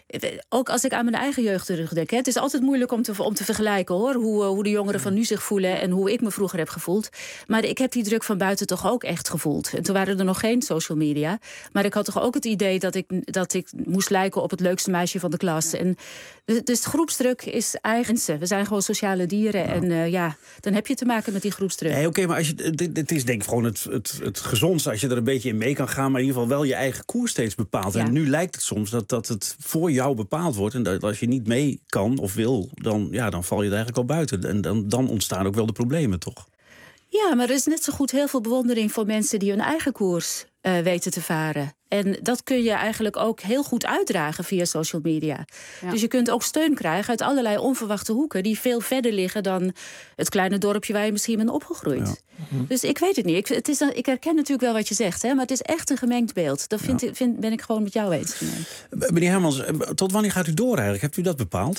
ook als ik aan mijn eigen jeugd terugdenk... Het is altijd moeilijk om te, om te vergelijken, hoor. Hoe, hoe de jongeren van nu zich voelen en hoe ik me vroeger heb gevoeld. Maar ik heb die druk van buiten toch ook echt gevoeld. En toen waren er nog geen social media. Maar ik had toch ook het idee dat ik, dat ik moest lijken op het leukste meisje van de klas. En dus de groepsdruk is eigenlijk... We zijn gewoon sociale dieren. Ja. En uh, ja, dan heb je te maken met die groepsdruk. Nee, Oké, okay, maar als je, het is denk ik gewoon het, het, het gezondste... als je er een beetje in mee kan gaan... maar in ieder geval wel je eigen koers steeds bepaalt. Ja. En nu lijkt het soms dat, dat het voor jou bepaald wordt... en dat als je niet mee kan of wil, dan, ja, dan val je er eigenlijk al buiten. En dan, dan ontstaan ook wel de problemen, toch? Ja, maar er is net zo goed heel veel bewondering voor mensen... die hun eigen koers uh, weten te varen. En dat kun je eigenlijk ook heel goed uitdragen via social media. Ja. Dus je kunt ook steun krijgen uit allerlei onverwachte hoeken... die veel verder liggen dan het kleine dorpje waar je misschien bent opgegroeid. Ja. Dus ik weet het niet. Ik, het is een, ik herken natuurlijk wel wat je zegt, hè, maar het is echt een gemengd beeld. Dat vind, ja. vind, ben ik gewoon met jou eens. Meneer Hermans, tot wanneer gaat u door eigenlijk? Hebt u dat bepaald?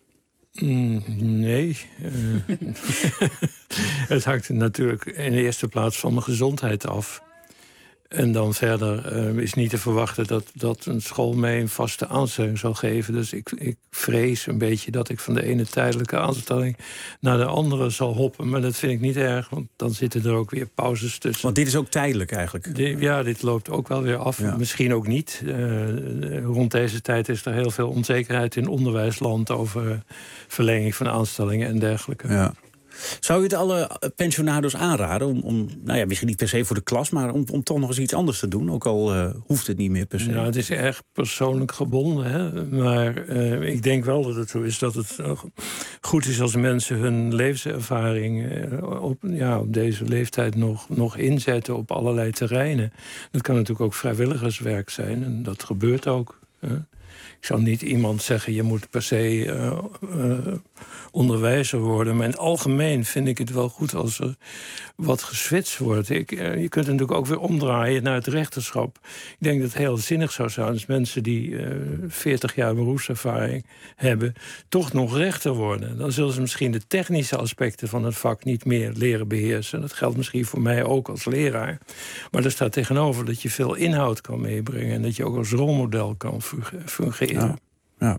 Mm, nee. Uh, het hangt natuurlijk in de eerste plaats van mijn gezondheid af. En dan verder uh, is niet te verwachten dat, dat een school mij een vaste aanstelling zal geven. Dus ik, ik vrees een beetje dat ik van de ene tijdelijke aanstelling naar de andere zal hoppen. Maar dat vind ik niet erg, want dan zitten er ook weer pauzes tussen. Want dit is ook tijdelijk eigenlijk? De, ja, dit loopt ook wel weer af. Ja. Misschien ook niet. Uh, rond deze tijd is er heel veel onzekerheid in onderwijsland over verlenging van aanstellingen en dergelijke. Ja. Zou u het alle pensionados aanraden om, om, nou ja, misschien niet per se voor de klas, maar om, om toch nog eens iets anders te doen? Ook al uh, hoeft het niet meer per se. Nou, het is erg persoonlijk gebonden, hè? Maar uh, ik denk wel dat het zo is dat het uh, goed is als mensen hun levenservaring uh, op, ja, op deze leeftijd nog, nog inzetten op allerlei terreinen. Dat kan natuurlijk ook vrijwilligerswerk zijn en dat gebeurt ook. Hè? Ik zal niet iemand zeggen, je moet per se uh, uh, onderwijzer worden. Maar in het algemeen vind ik het wel goed als er wat geswitst wordt. Ik, uh, je kunt het natuurlijk ook weer omdraaien naar het rechterschap. Ik denk dat het heel zinnig zou zijn als mensen die uh, veertig jaar beroepservaring hebben, toch nog rechter worden. Dan zullen ze misschien de technische aspecten van het vak niet meer leren beheersen. Dat geldt misschien voor mij ook als leraar. Maar er staat tegenover dat je veel inhoud kan meebrengen en dat je ook als rolmodel kan fungeren. Ja, ja.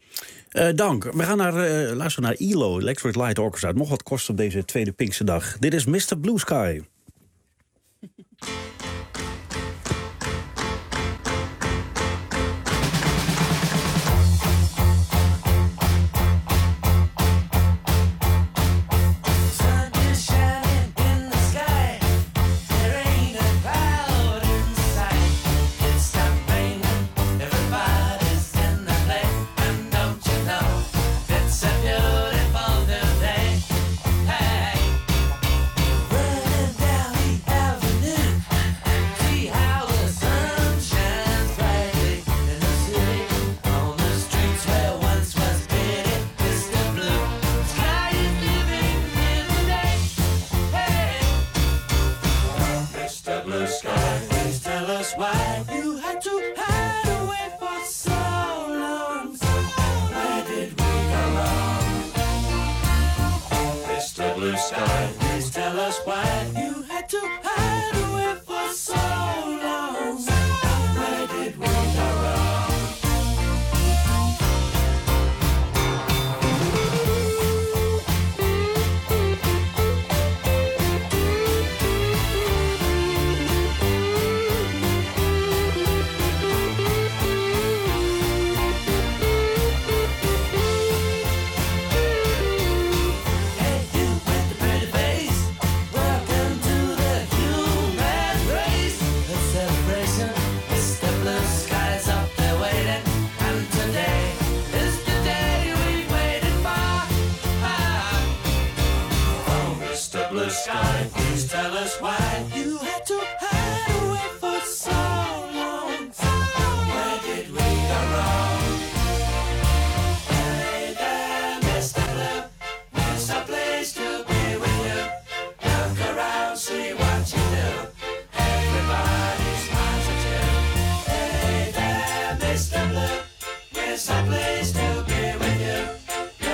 Uh, dank. We gaan naar, uh, luisteren naar E L O, Electric Light Orchestra. Mocht wat kosten op deze tweede Pinksterdag. Dit is mister Blue Sky.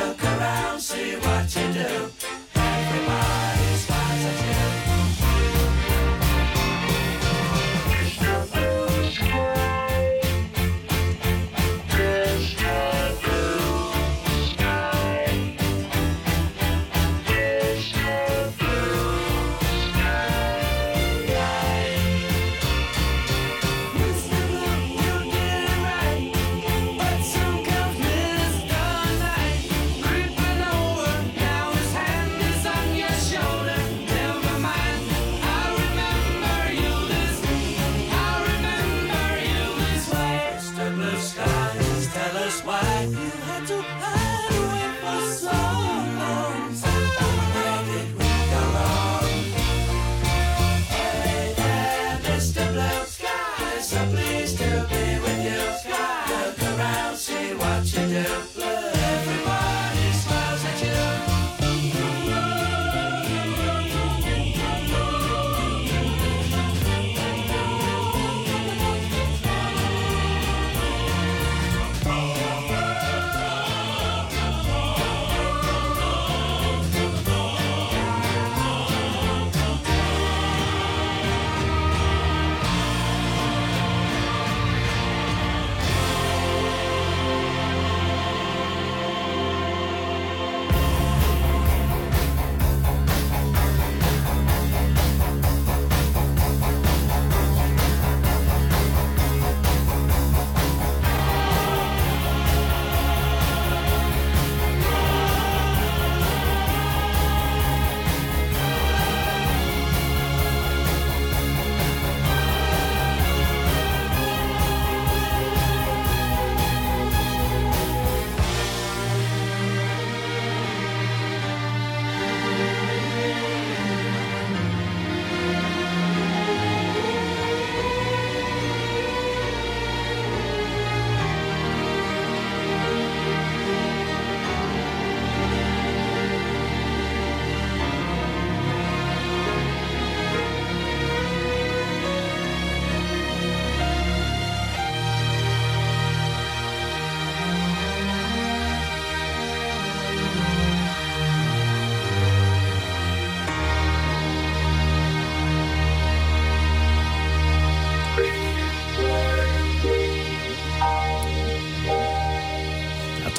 See what you do. Everybody's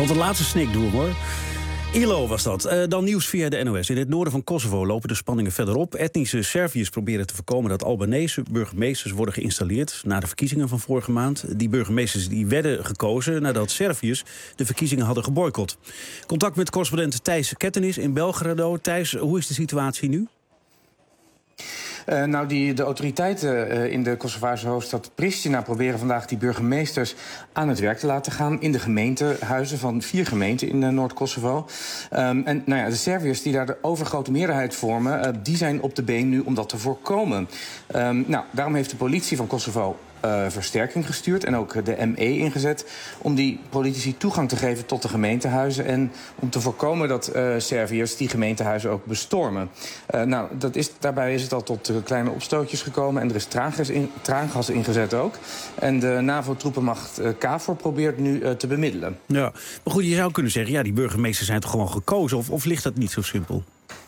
Tot de laatste snik doen, hoor. I L O was dat. Uh, dan nieuws via de N O S. In het noorden van Kosovo lopen de spanningen verder op. Etnische Serviërs proberen te voorkomen dat Albanese burgemeesters worden geïnstalleerd na de verkiezingen van vorige maand. Die burgemeesters die werden gekozen nadat Serviërs de verkiezingen hadden geboycott. Contact met correspondent Thijs Kettenis in Belgrado. Thijs, hoe is de situatie nu? Uh, nou, die, de autoriteiten uh, in de Kosovaarse hoofdstad Pristina proberen vandaag die burgemeesters aan het werk te laten gaan in de gemeentehuizen van vier gemeenten in uh, Noord-Kosovo. Um, en nou ja, de Serviërs die daar de overgrote meerderheid vormen, uh, die zijn op de been nu om dat te voorkomen. Um, nou, daarom heeft de politie van Kosovo Uh, versterking gestuurd en ook de M E ingezet om die politici toegang te geven tot de gemeentehuizen en om te voorkomen dat uh, Serviërs die gemeentehuizen ook bestormen. Uh, nou, dat is, daarbij is het al tot uh, kleine opstootjes gekomen en er is traangas, in, traangas ingezet ook. En de NAVO-troepenmacht uh, KFOR probeert nu uh, te bemiddelen. Ja, maar goed, je zou kunnen zeggen, ja, die burgemeesters zijn toch gewoon gekozen, of, of ligt dat niet zo simpel?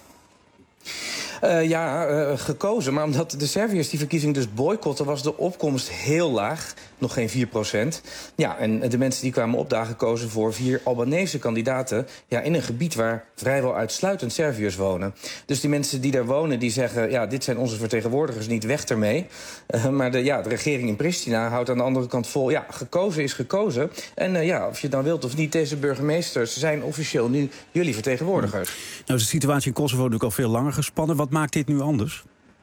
Uh, ja, uh, gekozen. Maar omdat de Serviërs die verkiezing dus boycotten, was de opkomst heel laag. Nog geen vier procent. Ja, en de mensen die kwamen opdagen kozen voor vier Albanese kandidaten. Ja, in een gebied waar vrijwel uitsluitend Serviërs wonen. Dus die mensen die daar wonen, die zeggen, ja, dit zijn onze vertegenwoordigers, niet weg ermee. Uh, maar de, ja, de regering in Pristina houdt aan de andere kant vol. Ja, gekozen is gekozen. En uh, ja, of je het dan wilt of niet, deze burgemeesters zijn officieel nu jullie vertegenwoordigers. Nou is de situatie in Kosovo natuurlijk al veel langer gespannen. Wat maakt dit nu anders?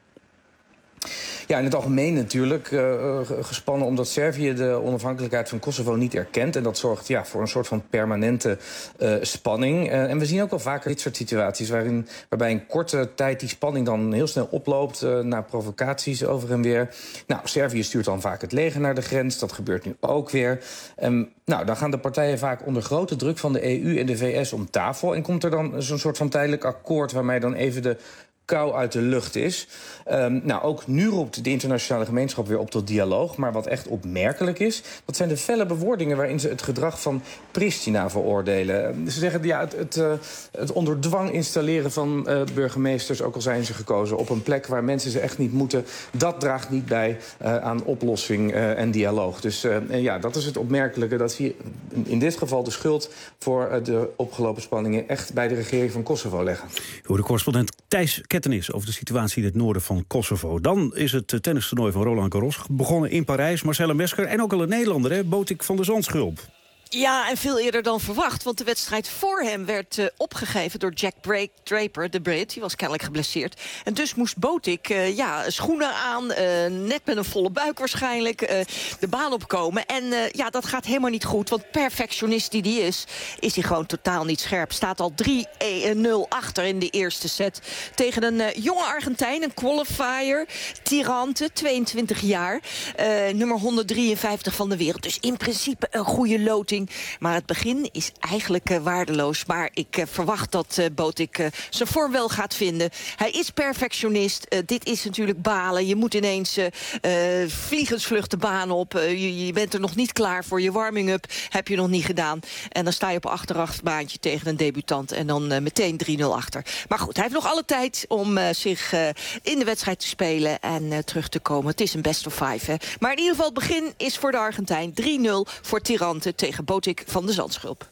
Ja, in het algemeen natuurlijk uh, gespannen omdat Servië de onafhankelijkheid van Kosovo niet erkent. En dat zorgt ja, voor een soort van permanente uh, spanning. Uh, en we zien ook al vaker dit soort situaties waarin, waarbij in korte tijd die spanning dan heel snel oploopt uh, naar provocaties over en weer. Nou, Servië stuurt dan vaak het leger naar de grens. Dat gebeurt nu ook weer. Um, nou, dan gaan de partijen vaak onder grote druk van de E U en de V S om tafel. En komt er dan zo'n soort van tijdelijk akkoord waarmee dan even de kou uit de lucht is. Um, nou, ook nu roept de internationale gemeenschap weer op tot dialoog. Maar wat echt opmerkelijk is, dat zijn de felle bewoordingen waarin ze het gedrag van Pristina veroordelen. Ze zeggen, ja, het, het, uh, het onder dwang installeren van uh, burgemeesters, ook al zijn ze gekozen op een plek waar mensen ze echt niet moeten, dat draagt niet bij uh, aan oplossing uh, en dialoog. Dus uh, en ja, dat is het opmerkelijke, dat ze in dit geval de schuld voor uh, de opgelopen spanningen echt bij de regering van Kosovo leggen. Voor de correspondent Thijs Kettenis over de situatie in het noorden van Kosovo. Dan is het tennistoernooi van Roland Garros begonnen in Parijs. Marcella Mesker en ook al een Nederlander, hè, Botik van de Zandschulp. Ja, en veel eerder dan verwacht. Want de wedstrijd voor hem werd uh, opgegeven door Jack Break Draper, de Brit. Die was kennelijk geblesseerd. En dus moest Botik uh, ja, schoenen aan, uh, net met een volle buik waarschijnlijk, uh, de baan opkomen. En uh, ja, dat gaat helemaal niet goed. Want perfectionist die die is, is hij gewoon totaal niet scherp. Staat al drie nul achter in de eerste set. Tegen een uh, jonge Argentijn, een qualifier. Tirante, tweeëntwintig jaar. Uh, nummer honderddrieënvijftig van de wereld. Dus in principe een goede loting. Maar het begin is eigenlijk uh, waardeloos. Maar ik uh, verwacht dat uh, Botik uh, zijn vorm wel gaat vinden. Hij is perfectionist. Uh, dit is natuurlijk balen. Je moet ineens uh, uh, vliegensvlucht de baan op. Uh, je, je bent er nog niet klaar voor. Je warming-up heb je nog niet gedaan. En dan sta je op een achterafbaantje tegen een debutant. En dan uh, meteen drie nul achter. Maar goed, hij heeft nog alle tijd om uh, zich uh, in de wedstrijd te spelen en uh, terug te komen. Het is een best of five. Hè. Maar in ieder geval het begin is voor de Argentijn. drie nul voor Tirante tegen Botik van de Zandschulp.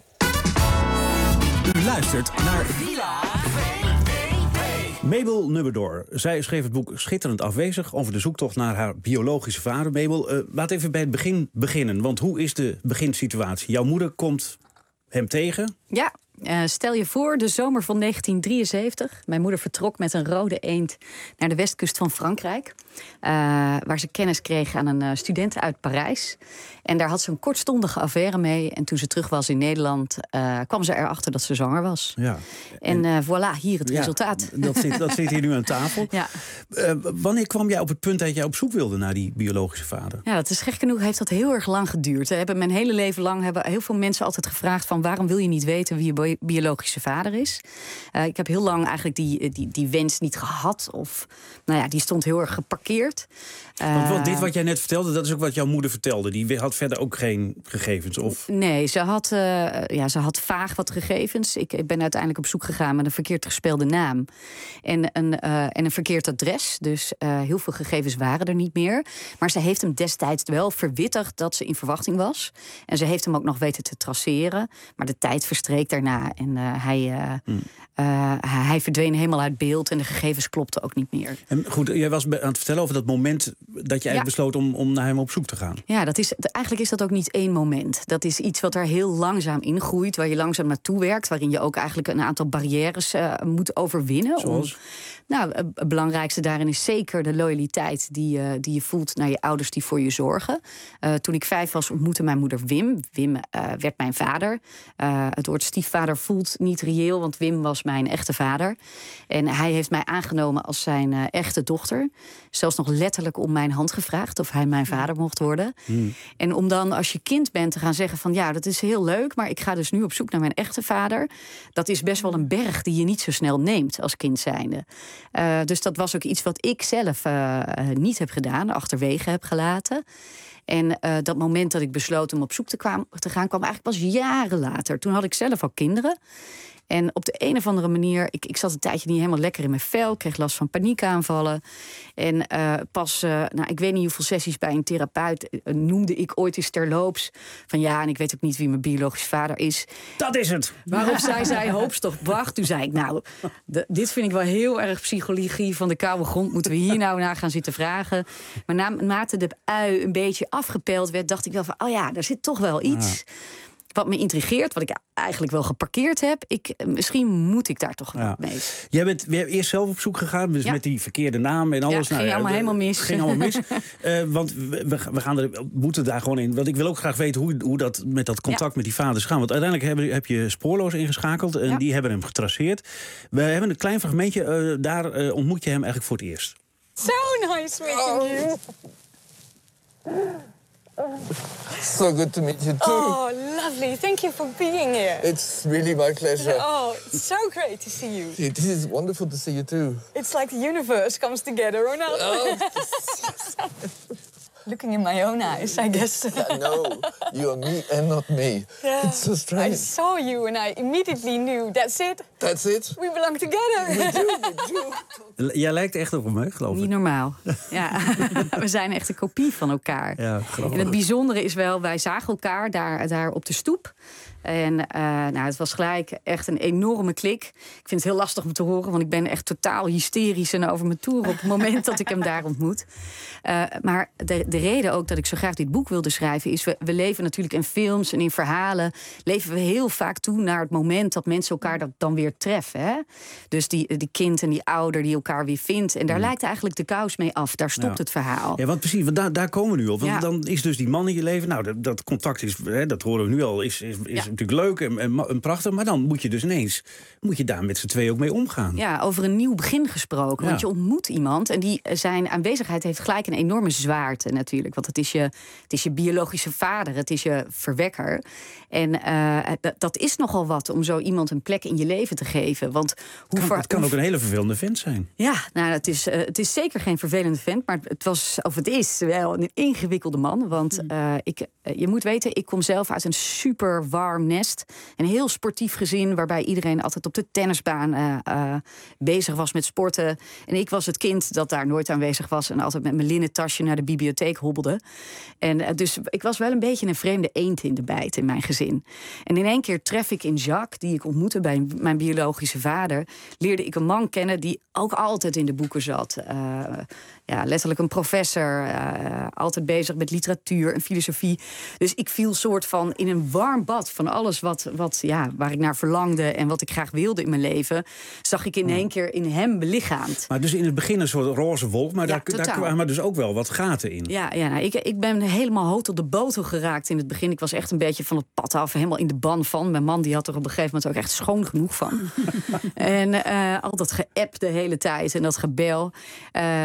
U luistert naar Villa V V V. Mabel Nummerdor. Zij schreef het boek Schitterend Afwezig over de zoektocht naar haar biologische vader. Mabel, uh, laat even bij het begin beginnen. Want hoe is de beginsituatie? Jouw moeder komt hem tegen? Ja. Uh, stel je voor, de zomer van negentien drieënzeventig. Mijn moeder vertrok met een rode eend naar de westkust van Frankrijk. Uh, waar ze kennis kreeg aan een uh, student uit Parijs. En daar had ze een kortstondige affaire mee. En toen ze terug was in Nederland, uh, kwam ze erachter dat ze zwanger was. Ja. En uh, voilà, hier het ja, resultaat. Dat zit, dat zit hier nu aan tafel. Ja. Uh, wanneer kwam jij op het punt dat jij op zoek wilde naar die biologische vader? Ja, dat is gek genoeg, heeft dat heel erg lang geduurd. Hebben mijn hele leven lang hebben heel veel mensen altijd gevraagd van waarom wil je niet weten wie je bio- biologische vader is. Uh, ik heb heel lang eigenlijk die, die, die wens niet gehad. Of, nou ja, die stond heel erg geparkeerd. Uh, Want, want dit wat jij net vertelde, dat is ook wat jouw moeder vertelde. Die had verder ook geen gegevens? Of? Nee, ze had, uh, ja, ze had vaag wat gegevens. Ik, ik ben uiteindelijk op zoek gegaan met een verkeerd gespelde naam. En een, uh, en een verkeerd adres. Dus uh, heel veel gegevens waren er niet meer. Maar ze heeft hem destijds wel verwittigd dat ze in verwachting was. En ze heeft hem ook nog weten te traceren. Maar de tijd verstreek daarna. En uh, hij, uh, hmm. uh, hij verdween helemaal uit beeld. En de gegevens klopten ook niet meer. En goed, jij was aan het vertellen over dat moment dat je eigenlijk ja. besloot om, om naar hem op zoek te gaan. Ja, dat is, eigenlijk is dat ook niet één moment. Dat is iets wat er heel langzaam in groeit. Waar je langzaam naartoe werkt. Waarin je ook eigenlijk een aantal barrières uh, moet overwinnen. Zoals? Om, nou, het belangrijkste daarin is zeker de loyaliteit die, uh, die je voelt naar je ouders die voor je zorgen. Uh, toen ik vijf was, ontmoette mijn moeder Wim. Wim uh, werd mijn vader. Uh, het woord stiefvader voelt niet reëel, want Wim was mijn echte vader. En hij heeft mij aangenomen als zijn uh, echte dochter. Zelfs nog letterlijk om mijn hand gevraagd of hij mijn vader mocht worden. Hmm. En om dan als je kind bent te gaan zeggen van ja, dat is heel leuk, maar ik ga dus nu op zoek naar mijn echte vader. Dat is best wel een berg die je niet zo snel neemt als kind zijnde. Uh, dus dat was ook iets wat ik zelf uh, niet heb gedaan, achterwege heb gelaten. En uh, dat moment dat ik besloot om op zoek te, kwam, te gaan, kwam eigenlijk pas jaren later. Toen had ik zelf al kinderen. En op de een of andere manier, ik, ik zat een tijdje niet helemaal lekker in mijn vel. Kreeg last van paniekaanvallen. En uh, pas, uh, nou, ik weet niet hoeveel sessies bij een therapeut uh, noemde ik ooit eens terloops van ja, en ik weet ook niet wie mijn biologisch vader is. Dat is het! Waarop zij zei, hoopstocht, wacht. Toen zei ik, nou, de, dit vind ik wel heel erg psychologie van de koude grond. Moeten we hier nou naar gaan zitten vragen? Maar naarmate de ui een beetje afgepeld werd, dacht ik wel van, oh ja, daar zit toch wel iets. Ja. Wat me intrigeert, wat ik eigenlijk wel geparkeerd heb. Ik, misschien moet ik daar toch ja. mee. Jij bent jij eerst zelf op zoek gegaan, dus ja. met die verkeerde naam en alles. Ja, ging nou, allemaal helemaal mis. Ging allemaal mis. uh, want we, we, gaan er, we moeten daar gewoon in. Want ik wil ook graag weten hoe, hoe dat met dat contact ja. met die vaders gaat. Want uiteindelijk heb, heb je spoorloos ingeschakeld en ja. die hebben hem getraceerd. We hebben een klein fragmentje. Uh, daar uh, ontmoet je hem eigenlijk voor het eerst. So nice meeting oh. you. So good to meet you too. Oh, lovely. Thank you for being here. It's really my pleasure. Oh, it's so great to see you. It is wonderful to see you too. It's like the universe comes together, or not? Oh. Looking in my own eyes, I guess. Yeah, no, you are me and not me. Yeah. It's so strange. I saw you and I immediately knew, that's it. That's it. We belong together. We do, we do. Jij lijkt echt op hem, geloof ik. Niet normaal. Ja, we zijn echt een kopie van elkaar. Ja, en het bijzondere is wel, wij zagen elkaar daar, daar op de stoep. En uh, nou, het was gelijk echt een enorme klik. Ik vind het heel lastig om te horen, want ik ben echt totaal hysterisch en over mijn toer op het moment dat ik hem daar ontmoet. Uh, maar de, de reden ook dat ik zo graag dit boek wilde schrijven is, we, we leven natuurlijk in films en in verhalen, leven we heel vaak toe naar het moment dat mensen elkaar dat dan weer treffen. Hè? Dus die, die kind en die ouder die elkaar weer vindt. En daar mm. lijkt eigenlijk de kous mee af. Daar stopt ja. het verhaal. Ja, want precies, want daar, daar komen we nu op. Want ja. dan is dus die man in je leven, nou, dat, dat contact is, hè, dat horen we nu al, is, is, is ja. natuurlijk leuk en, en, en prachtig. Maar dan moet je dus ineens, moet je daar met z'n tweeën ook mee omgaan. Ja, over een nieuw begin gesproken. Ja. Want je ontmoet iemand en die zijn aanwezigheid heeft gelijk een enorme zwaarte natuurlijk. Want het is je, het is je biologische vader, het is je verwekker. En uh, dat, dat is nogal wat om zo iemand een plek in je leven te geven. Want hoe kan, ver, het kan hoe, ook een hele vervelende vent zijn. Ja, nou, het is, uh, het is zeker geen vervelende vent. Maar het, was, of het is wel een ingewikkelde man. Want uh, ik, uh, je moet weten, ik kom zelf uit een super warm nest. Een heel sportief gezin waarbij iedereen altijd op de tennisbaan uh, uh, bezig was met sporten. En ik was het kind dat daar nooit aanwezig was en altijd met mijn linnen tasje naar de bibliotheek hobbelde. En uh, dus ik was wel een beetje een vreemde eend in de bijt in mijn gezin. En in één keer tref ik in Jacques, die ik ontmoette bij mijn biologische vader, leerde ik een man kennen die ook altijd in de boeken zat. Uh, ja, letterlijk een professor, uh, altijd bezig met literatuur en filosofie. Dus ik viel soort van in een warm bad van alles wat, wat, ja, waar ik naar verlangde en wat ik graag wilde in mijn leven, zag ik in één keer in hem belichaamd. Maar dus in het begin een soort roze wolk, maar ja, daar, daar kwamen dus ook wel wat gaten in. Ja, ja nou, ik, ik ben helemaal hoog tot de botel geraakt in het begin. Ik was echt een beetje van het pad af, helemaal in de ban van. Mijn man die had er op een gegeven moment ook echt schoon genoeg van. en uh, al dat geapp de hele tijd en dat gebel. Uh,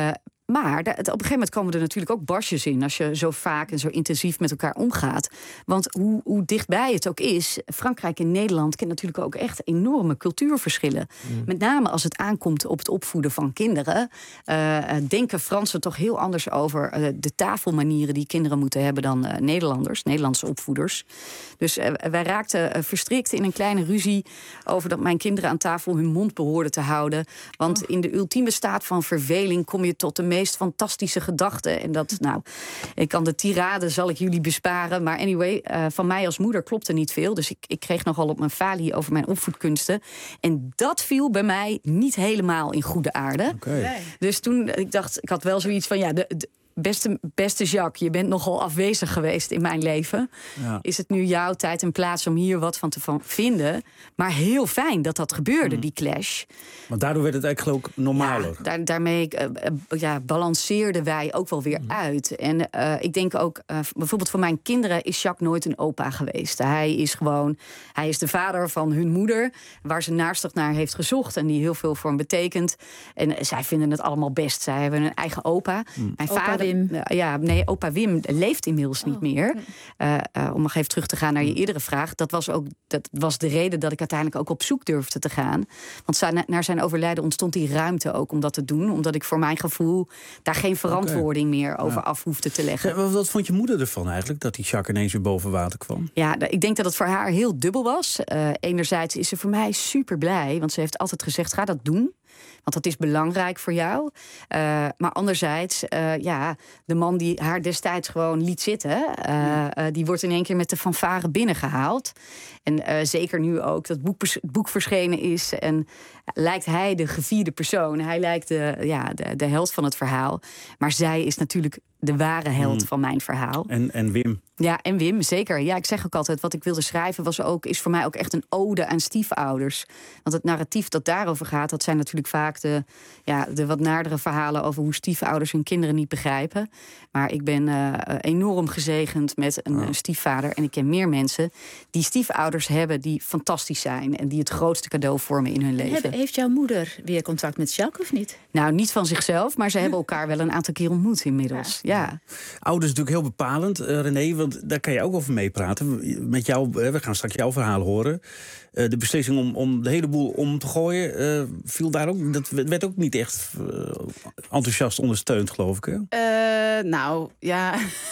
maar da- op een gegeven moment komen er natuurlijk ook barstjes in... als je zo vaak en zo intensief met elkaar omgaat. Want hoe, hoe dichtbij het ook is... Frankrijk en Nederland kennen natuurlijk ook echt enorme cultuurverschillen. Mm. Met name als het aankomt op het opvoeden van kinderen... Uh, denken Fransen toch heel anders over uh, de tafelmanieren... die kinderen moeten hebben dan uh, Nederlanders, Nederlandse opvoeders. Dus uh, wij raakten uh, verstrikt in een kleine ruzie... over dat mijn kinderen aan tafel hun mond behoorden te houden. Want oh. in de ultieme staat van verveling... kom je tot de meest fantastische gedachten. En dat, nou, ik kan de tirade, zal ik jullie besparen. Maar anyway, uh, van mij als moeder klopte niet veel. Dus ik, ik kreeg nogal op mijn falie over mijn opvoedkunsten. En dat viel bij mij niet helemaal in goede aarde. Okay. Dus toen, ik dacht, ik had wel zoiets van... ja, de, de Beste, beste Jacques, je bent nogal afwezig geweest in mijn leven. Ja. Is het nu jouw tijd en plaats om hier wat van te van vinden? Maar heel fijn dat dat gebeurde, mm. die clash. Want daardoor werd het eigenlijk ook normaler. Ja, daar, daarmee uh, uh, ja, balanceerden wij ook wel weer mm. uit. En uh, ik denk ook, uh, bijvoorbeeld voor mijn kinderen is Jacques nooit een opa geweest. Hij is gewoon, hij is de vader van hun moeder, waar ze naarstig naar heeft gezocht en die heel veel voor hem betekent. En uh, zij vinden het allemaal best. Zij hebben een eigen opa. Mm. Mijn opa vader. Wim. Ja, nee, opa Wim leeft inmiddels niet oh. meer. Uh, uh, om nog even terug te gaan naar je eerdere vraag. Dat was ook dat was de reden dat ik uiteindelijk ook op zoek durfde te gaan. Want zijn, naar zijn overlijden ontstond die ruimte ook om dat te doen. Omdat ik voor mijn gevoel daar geen verantwoording okay. meer over ja. af hoefde te leggen. Ja, wat vond je moeder ervan eigenlijk? Dat die Jacques ineens weer boven water kwam? Ja, ik denk dat het voor haar heel dubbel was. Uh, enerzijds is ze voor mij super blij. Want ze heeft altijd gezegd, ga dat doen. Want dat is belangrijk voor jou. Uh, maar anderzijds, uh, ja, de man die haar destijds gewoon liet zitten... Uh, uh, die wordt in één keer met de fanfare binnengehaald. En uh, zeker nu ook dat boek, het boek verschenen is... en lijkt hij de gevierde persoon. Hij lijkt de, ja, de, de held van het verhaal. Maar zij is natuurlijk de ware held mm. van mijn verhaal. En, en Wim. Ja, en Wim, zeker. Ja, ik zeg ook altijd, wat ik wilde schrijven was ook, is voor mij ook echt een ode aan stiefouders. Want het narratief dat daarover gaat, dat zijn natuurlijk vaak de, ja, de wat naardere verhalen over hoe stiefouders hun kinderen niet begrijpen. Maar ik ben uh, enorm gezegend met een, oh. een stiefvader. En ik ken meer mensen die stiefouders hebben die fantastisch zijn en die het grootste cadeau vormen in hun leven. Heeft jouw moeder weer contact met Jacques of niet? Nou, niet van zichzelf, maar ze hebben elkaar wel een aantal keer ontmoet inmiddels. Ja. Ja. Ouders is natuurlijk heel bepalend, uh, René, want daar kan je ook over meepraten. Met jou, we gaan straks jouw verhaal horen. Uh, de beslissing om, om de hele boel om te gooien, uh, viel daar ook. Dat werd ook niet echt uh, enthousiast ondersteund, geloof ik. Hè? Uh, nou, ja.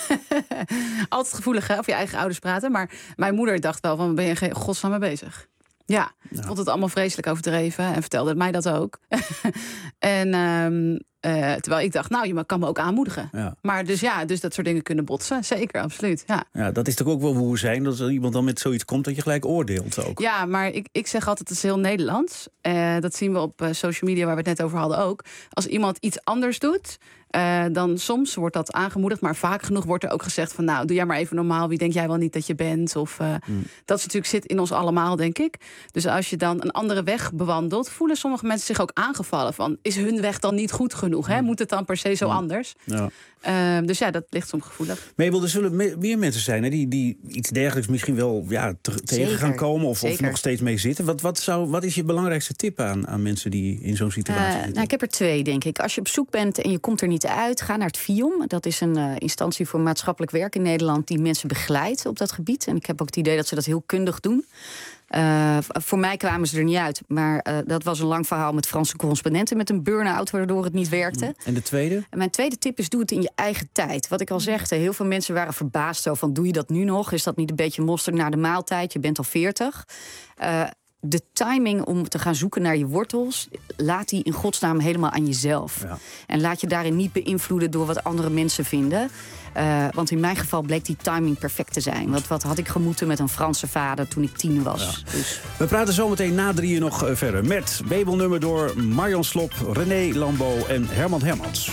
Altijd gevoelig, hè, of je eigen ouders praten. Maar mijn moeder dacht wel van, ben je geen godsnaam mee bezig? Ja, nou. Vond het allemaal vreselijk overdreven en vertelde mij dat ook. en um, uh, terwijl ik dacht, nou, je kan me ook aanmoedigen. Ja. Maar dus ja, dus dat soort dingen kunnen botsen. Zeker, absoluut. Ja, ja dat is toch ook wel hoe we zijn, dat als iemand dan met zoiets komt, dat je gelijk oordeelt ook. Ja, maar ik, ik zeg altijd, het is heel Nederlands. Uh, dat zien we op uh, social media, waar we het net over hadden ook. Als iemand iets anders doet, Uh, dan soms wordt dat aangemoedigd, maar vaak genoeg wordt er ook gezegd van, nou, doe jij maar even normaal, wie denk jij wel niet dat je bent? Of uh, mm. dat is natuurlijk zit in ons allemaal, denk ik. Dus als je dan een andere weg bewandelt, voelen sommige mensen zich ook aangevallen van, is hun weg dan niet goed genoeg? Hè? Moet het dan per se zo mm. anders? Ja. Uh, dus ja, dat ligt soms gevoelig. Mabel, er zullen me- meer mensen zijn hè, die, die iets dergelijks misschien wel ja, te- tegen gaan komen of, of nog steeds mee zitten. Wat, wat, zou, wat is je belangrijkste tip aan, aan mensen die in zo'n situatie uh, zitten? Nou, ik heb er twee, denk ik. Als je op zoek bent en je komt er niet uit, ga naar het V I O M. Dat is een uh, instantie voor maatschappelijk werk in Nederland die mensen begeleidt op dat gebied. En ik heb ook het idee dat ze dat heel kundig doen. Uh, voor mij kwamen ze er niet uit. Maar uh, dat was een lang verhaal met Franse correspondenten met een burn-out, waardoor het niet werkte. En de tweede? En mijn tweede tip is, doe het in je eigen tijd. Wat ik al zegde, heel veel mensen waren verbaasd zo van, doe je dat nu nog? Is dat niet een beetje mosterd na de maaltijd? Je bent al veertig. Uh, De timing om te gaan zoeken naar je wortels, laat die in godsnaam helemaal aan jezelf. Ja. En laat je daarin niet beïnvloeden door wat andere mensen vinden. Uh, want in mijn geval bleek die timing perfect te zijn. Want wat had ik gemoeten met een Franse vader toen ik tien was. Ja. Dus. We praten zometeen na drieën nog verder met Mabel door Marion Slop, René Lambeau en Herman Hermans.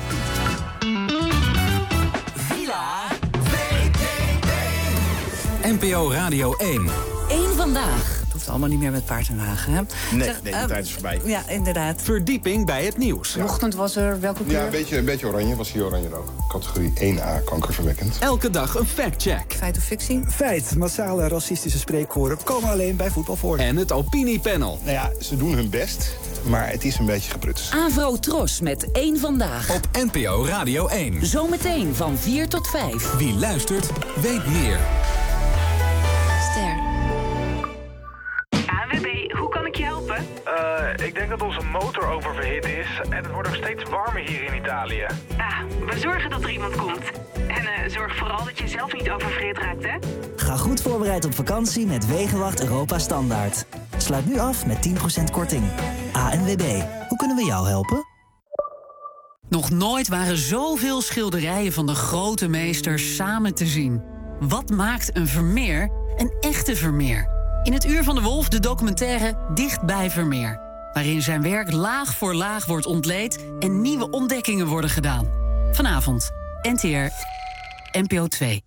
Villa V P B. N P O Radio één. Eén vandaag. Tot het allemaal niet meer met paard en wagen. Hè? Nee, Zeg, nee, de uh, tijd is voorbij. Ja, inderdaad. Verdieping bij het nieuws. Vanochtend was er welke kleur? Ja, een beetje, een beetje oranje. Was hier oranje rook. Categorie één A, kankerverwekkend. Elke dag een factcheck. Feit of fictie? Feit. Massale racistische spreekkoren komen alleen bij voetbal voor. En het opiniepanel. Nou ja, ze doen hun best, maar het is een beetje geprutst. Avro Tros met één Vandaag. Op N P O Radio één. Zometeen van vier tot vijf. Wie luistert, weet meer. Ster. A N W B, hoe kan ik je helpen? Uh, ik denk dat onze motor oververhit is en het wordt ook steeds warmer hier in Italië. Ah, we zorgen dat er iemand komt. En uh, zorg vooral dat je zelf niet oververhit raakt, hè? Ga goed voorbereid op vakantie met Wegenwacht Europa Standaard. Sluit nu af met tien procent korting. A N W B, hoe kunnen we jou helpen? Nog nooit waren zoveel schilderijen van de grote meesters samen te zien. Wat maakt een Vermeer een echte Vermeer? In het Uur van de Wolf de documentaire Dicht bij Vermeer, waarin zijn werk laag voor laag wordt ontleed en nieuwe ontdekkingen worden gedaan. Vanavond, N T R, N P O twee.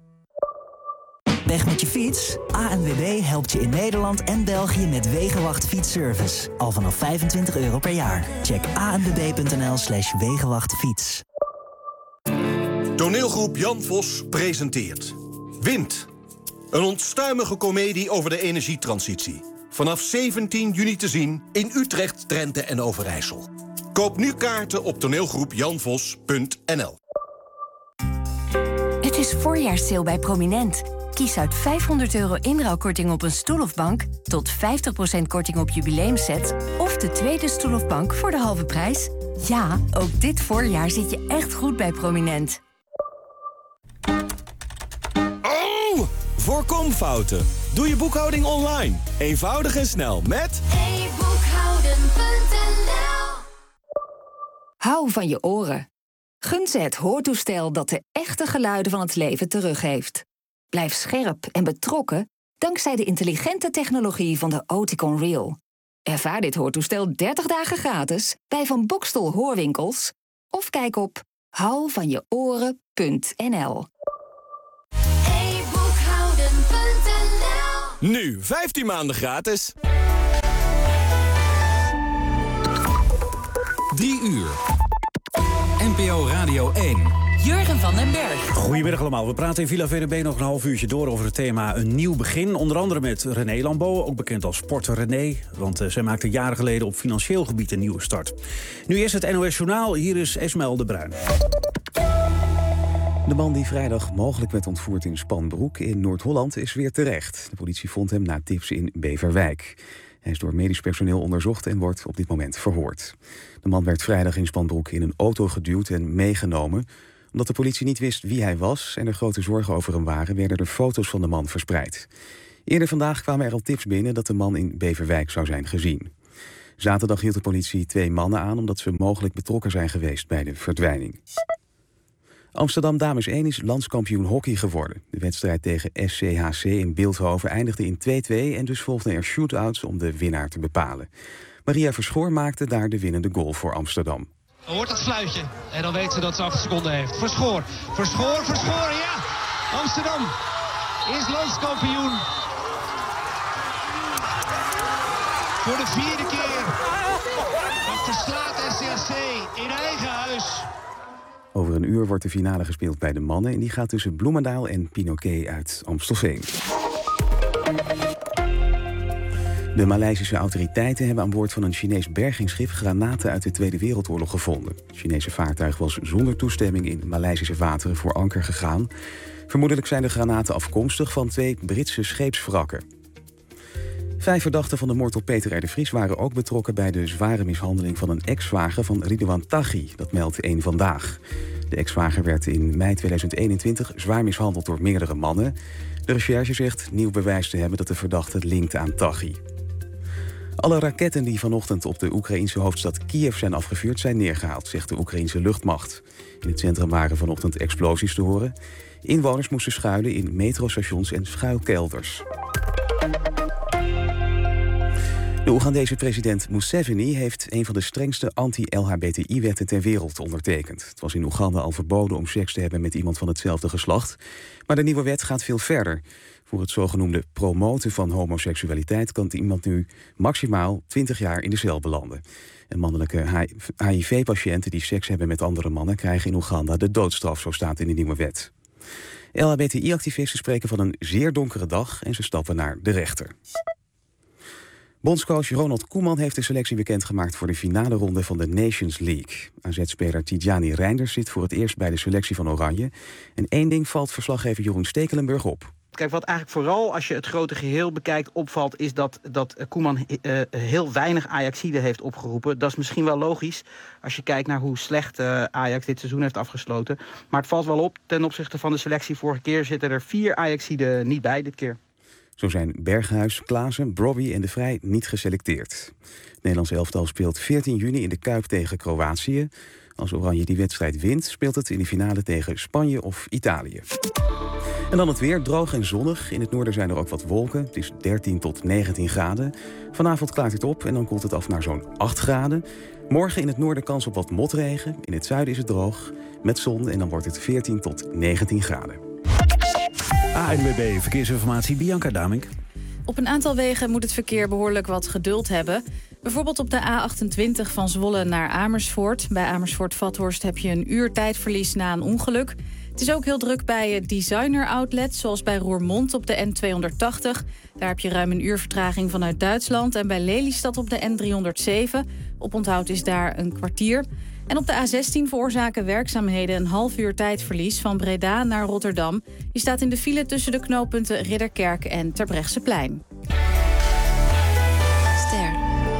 Weg met je fiets? A N W B helpt je in Nederland en België met Wegenwacht Fietsservice. Al vanaf vijfentwintig euro per jaar. Check a n w b punt n l slash wegenwachtfiets. Toneelgroep Jan Vos presenteert Wind. Een onstuimige komedie over de energietransitie. Vanaf zeventien juni te zien in Utrecht, Drenthe en Overijssel. Koop nu kaarten op toneelgroep jan vos punt n l. Het is voorjaarssale bij Prominent. Kies uit vijfhonderd euro inruilkorting op een stoel of bank, tot vijftig procent korting op jubileumsets of de tweede stoel of bank voor de halve prijs. Ja, ook dit voorjaar zit je echt goed bij Prominent. Oh! Voorkom fouten. Doe je boekhouding online. Eenvoudig en snel met e boekhouden punt n l. Hou van je oren. Gun ze het hoortoestel dat de echte geluiden van het leven teruggeeft. Blijf scherp en betrokken dankzij de intelligente technologie van de Oticon Real. Ervaar dit hoortoestel dertig dagen gratis bij Van Bokstel Hoorwinkels of kijk op hou van je oren punt n l. e boekhouden punt n l. Nu vijftien maanden gratis. Drie uur. N P O Radio één. Jurgen van den Berg. Goedemiddag allemaal. We praten in Villa V D B nog een half uurtje door over het thema een nieuw begin. Onder andere met René Lambeau, ook bekend als Sporter René. Want uh, zij maakte jaren geleden op financieel gebied een nieuwe start. Nu is het N O S Journaal. Hier is Esmaël de Bruin. De man die vrijdag mogelijk werd ontvoerd in Spanbroek in Noord-Holland is weer terecht. De politie vond hem na tips in Beverwijk. Hij is door medisch personeel onderzocht en wordt op dit moment verhoord. De man werd vrijdag in Spanbroek in een auto geduwd en meegenomen. Omdat de politie niet wist wie hij was en er grote zorgen over hem waren, werden er foto's van de man verspreid. Eerder vandaag kwamen er al tips binnen dat de man in Beverwijk zou zijn gezien. Zaterdag hield de politie twee mannen aan omdat ze mogelijk betrokken zijn geweest bij de verdwijning. Amsterdam Dames één is landskampioen hockey geworden. De wedstrijd tegen S C H C in Bilthoven eindigde in twee-twee en dus volgden er shootouts om de winnaar te bepalen. Maria Verschoor maakte daar de winnende goal voor Amsterdam. Dan hoort het fluitje en dan weet ze dat ze acht seconden heeft. Verschoor, Verschoor, Verschoor, ja! Amsterdam is landskampioen. Voor de vierde keer. Dat verslaat S C H C in eigen huis. Over een uur wordt de finale gespeeld bij de mannen en die gaat tussen Bloemendaal en Pinoquet uit Amstelveen. De Maleisische autoriteiten hebben aan boord van een Chinees bergingsschip granaten uit de Tweede Wereldoorlog gevonden. Het Chinese vaartuig was zonder toestemming in Maleisische wateren voor anker gegaan. Vermoedelijk zijn de granaten afkomstig van twee Britse scheepswrakken. Vijf verdachten van de moord op Peter R. de Vries waren ook betrokken bij de zware mishandeling van een ex-zwager van Ridouan Taghi. Dat meldt één Vandaag. De ex-zwager werd in mei tweeduizend eenentwintig zwaar mishandeld door meerdere mannen. De recherche zegt nieuw bewijs te hebben dat de verdachte linkt aan Taghi. Alle raketten die vanochtend op de Oekraïense hoofdstad Kiev zijn afgevuurd zijn neergehaald, zegt de Oekraïense luchtmacht. In het centrum waren vanochtend explosies te horen. Inwoners moesten schuilen in metrostations en schuilkelders. De De Oegandese president Museveni heeft een van de strengste anti-L H B T I-wetten ter wereld ondertekend. Het was in Oeganda al verboden om seks te hebben met iemand van hetzelfde geslacht. Maar de nieuwe wet gaat veel verder. Voor het zogenoemde promoten van homoseksualiteit kan iemand nu maximaal twintig jaar in de cel belanden. En mannelijke H I V-patiënten die seks hebben met andere mannen krijgen in Oeganda de doodstraf, zo staat in de nieuwe wet. L H B T I-activisten spreken van een zeer donkere dag en ze stappen naar de rechter. Bondscoach Ronald Koeman heeft de selectie bekendgemaakt voor de finale ronde van de Nations League. A Z-speler Tidjani Reinders zit voor het eerst bij de selectie van Oranje. En één ding valt verslaggever Jeroen Stekelenburg op. Kijk, wat eigenlijk vooral als je het grote geheel bekijkt opvalt, is dat, dat Koeman uh, heel weinig Ajaxiden heeft opgeroepen. Dat is misschien wel logisch als je kijkt naar hoe slecht uh, Ajax dit seizoen heeft afgesloten. Maar het valt wel op, ten opzichte van de selectie vorige keer zitten er vier Ajaxiden niet bij dit keer. Zo zijn Berghuis, Klaassen, Brobby en De Vrij niet geselecteerd. Het Nederlands elftal speelt veertien juni in de Kuip tegen Kroatië. Als Oranje die wedstrijd wint, speelt het in de finale tegen Spanje of Italië. En dan het weer, droog en zonnig. In het noorden zijn er ook wat wolken. Het is dertien tot negentien graden. Vanavond klaart het op en dan koelt het af naar zo'n acht graden. Morgen in het noorden kans op wat motregen. In het zuiden is het droog, met zon en dan wordt het veertien tot negentien graden. A N W B Verkeersinformatie, Bianca Damink. Op een aantal wegen moet het verkeer behoorlijk wat geduld hebben. Bijvoorbeeld op de A achtentwintig van Zwolle naar Amersfoort. Bij Amersfoort-Vathorst heb je een uur tijdverlies na een ongeluk. Het is ook heel druk bij designer-outlets, zoals bij Roermond op de N tweehonderdtachtig. Daar heb je ruim een uur vertraging vanuit Duitsland. En bij Lelystad op de N driehonderdzeven. Oponthoud is daar een kwartier. En op de A zestien veroorzaken werkzaamheden een half uur tijdverlies van Breda naar Rotterdam. Die staat in de file tussen de knooppunten Ridderkerk en Terbrechtseplein. Ster.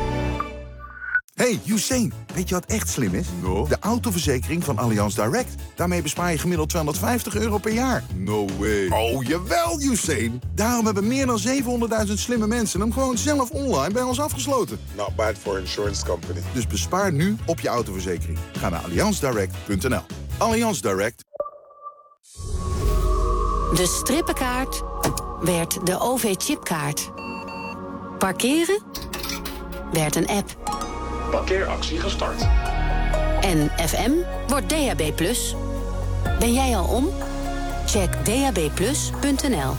Hey, Usain, weet je wat echt slim is? No. De autoverzekering van Allianz Direct. Daarmee bespaar je gemiddeld tweehonderdvijftig euro per jaar. No way. Oh, jawel, Usain. Daarom hebben meer dan zevenhonderdduizend slimme mensen hem gewoon zelf online bij ons afgesloten. Not bad for insurance company. Dus bespaar nu op je autoverzekering. Ga naar allianz direct punt n l. Allianz Direct. De strippenkaart werd de O V-chipkaart. Parkeren werd een app. Parkeeractie gestart. En F M wordt D A B plus. Ben jij al om? Check d a b plus punt n l.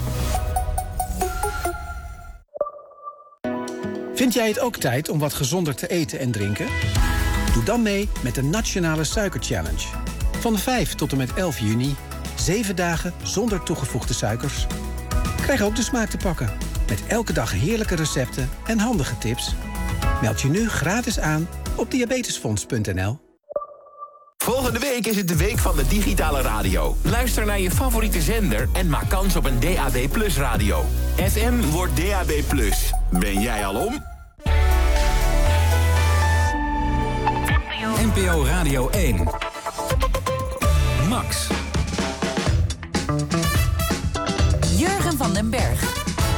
Vind jij het ook tijd om wat gezonder te eten en drinken? Doe dan mee met de Nationale Suiker Challenge. Van vijf tot en met elf juni. Zeven dagen zonder toegevoegde suikers. Krijg ook de smaak te pakken. Met elke dag heerlijke recepten en handige tips. Meld je nu gratis aan op diabetesfonds punt n l. Volgende week is het de week van de digitale radio. Luister naar je favoriete zender en maak kans op een D A B Plus radio. F M wordt D A B plus. Ben jij al om? N P O Radio één. Max. Jurgen van den Berg.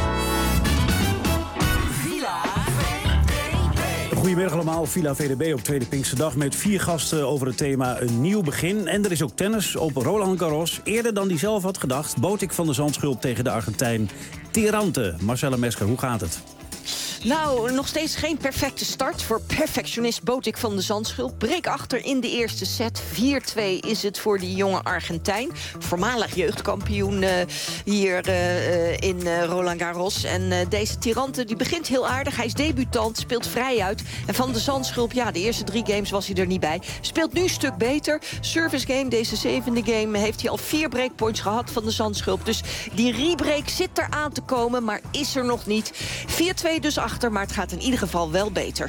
Goedemiddag allemaal, Villa V D B op Tweede Pinksterdag met vier gasten over het thema een nieuw begin. En er is ook tennis op Roland Garros. Eerder dan hij zelf had gedacht, Botik van de Zandschulp tegen de Argentijn Tirante. Marcella Mesker, hoe gaat het? Nou, nog steeds geen perfecte start voor perfectionist Botik van de Zandschulp. Breek achter in de eerste set. vier twee is het voor die jonge Argentijn. Voormalig jeugdkampioen uh, hier uh, in uh, Roland Garros. En uh, deze Tirante die begint heel aardig. Hij is debutant, speelt vrij uit. En van de Zandschulp, ja, de eerste drie games was hij er niet bij. Speelt nu een stuk beter. Service game, deze zevende game, heeft hij al vier breakpoints gehad van de Zandschulp. Dus die rebreak zit er aan te komen, maar is er nog niet. vier twee dus achter. Maar het gaat in ieder geval wel beter.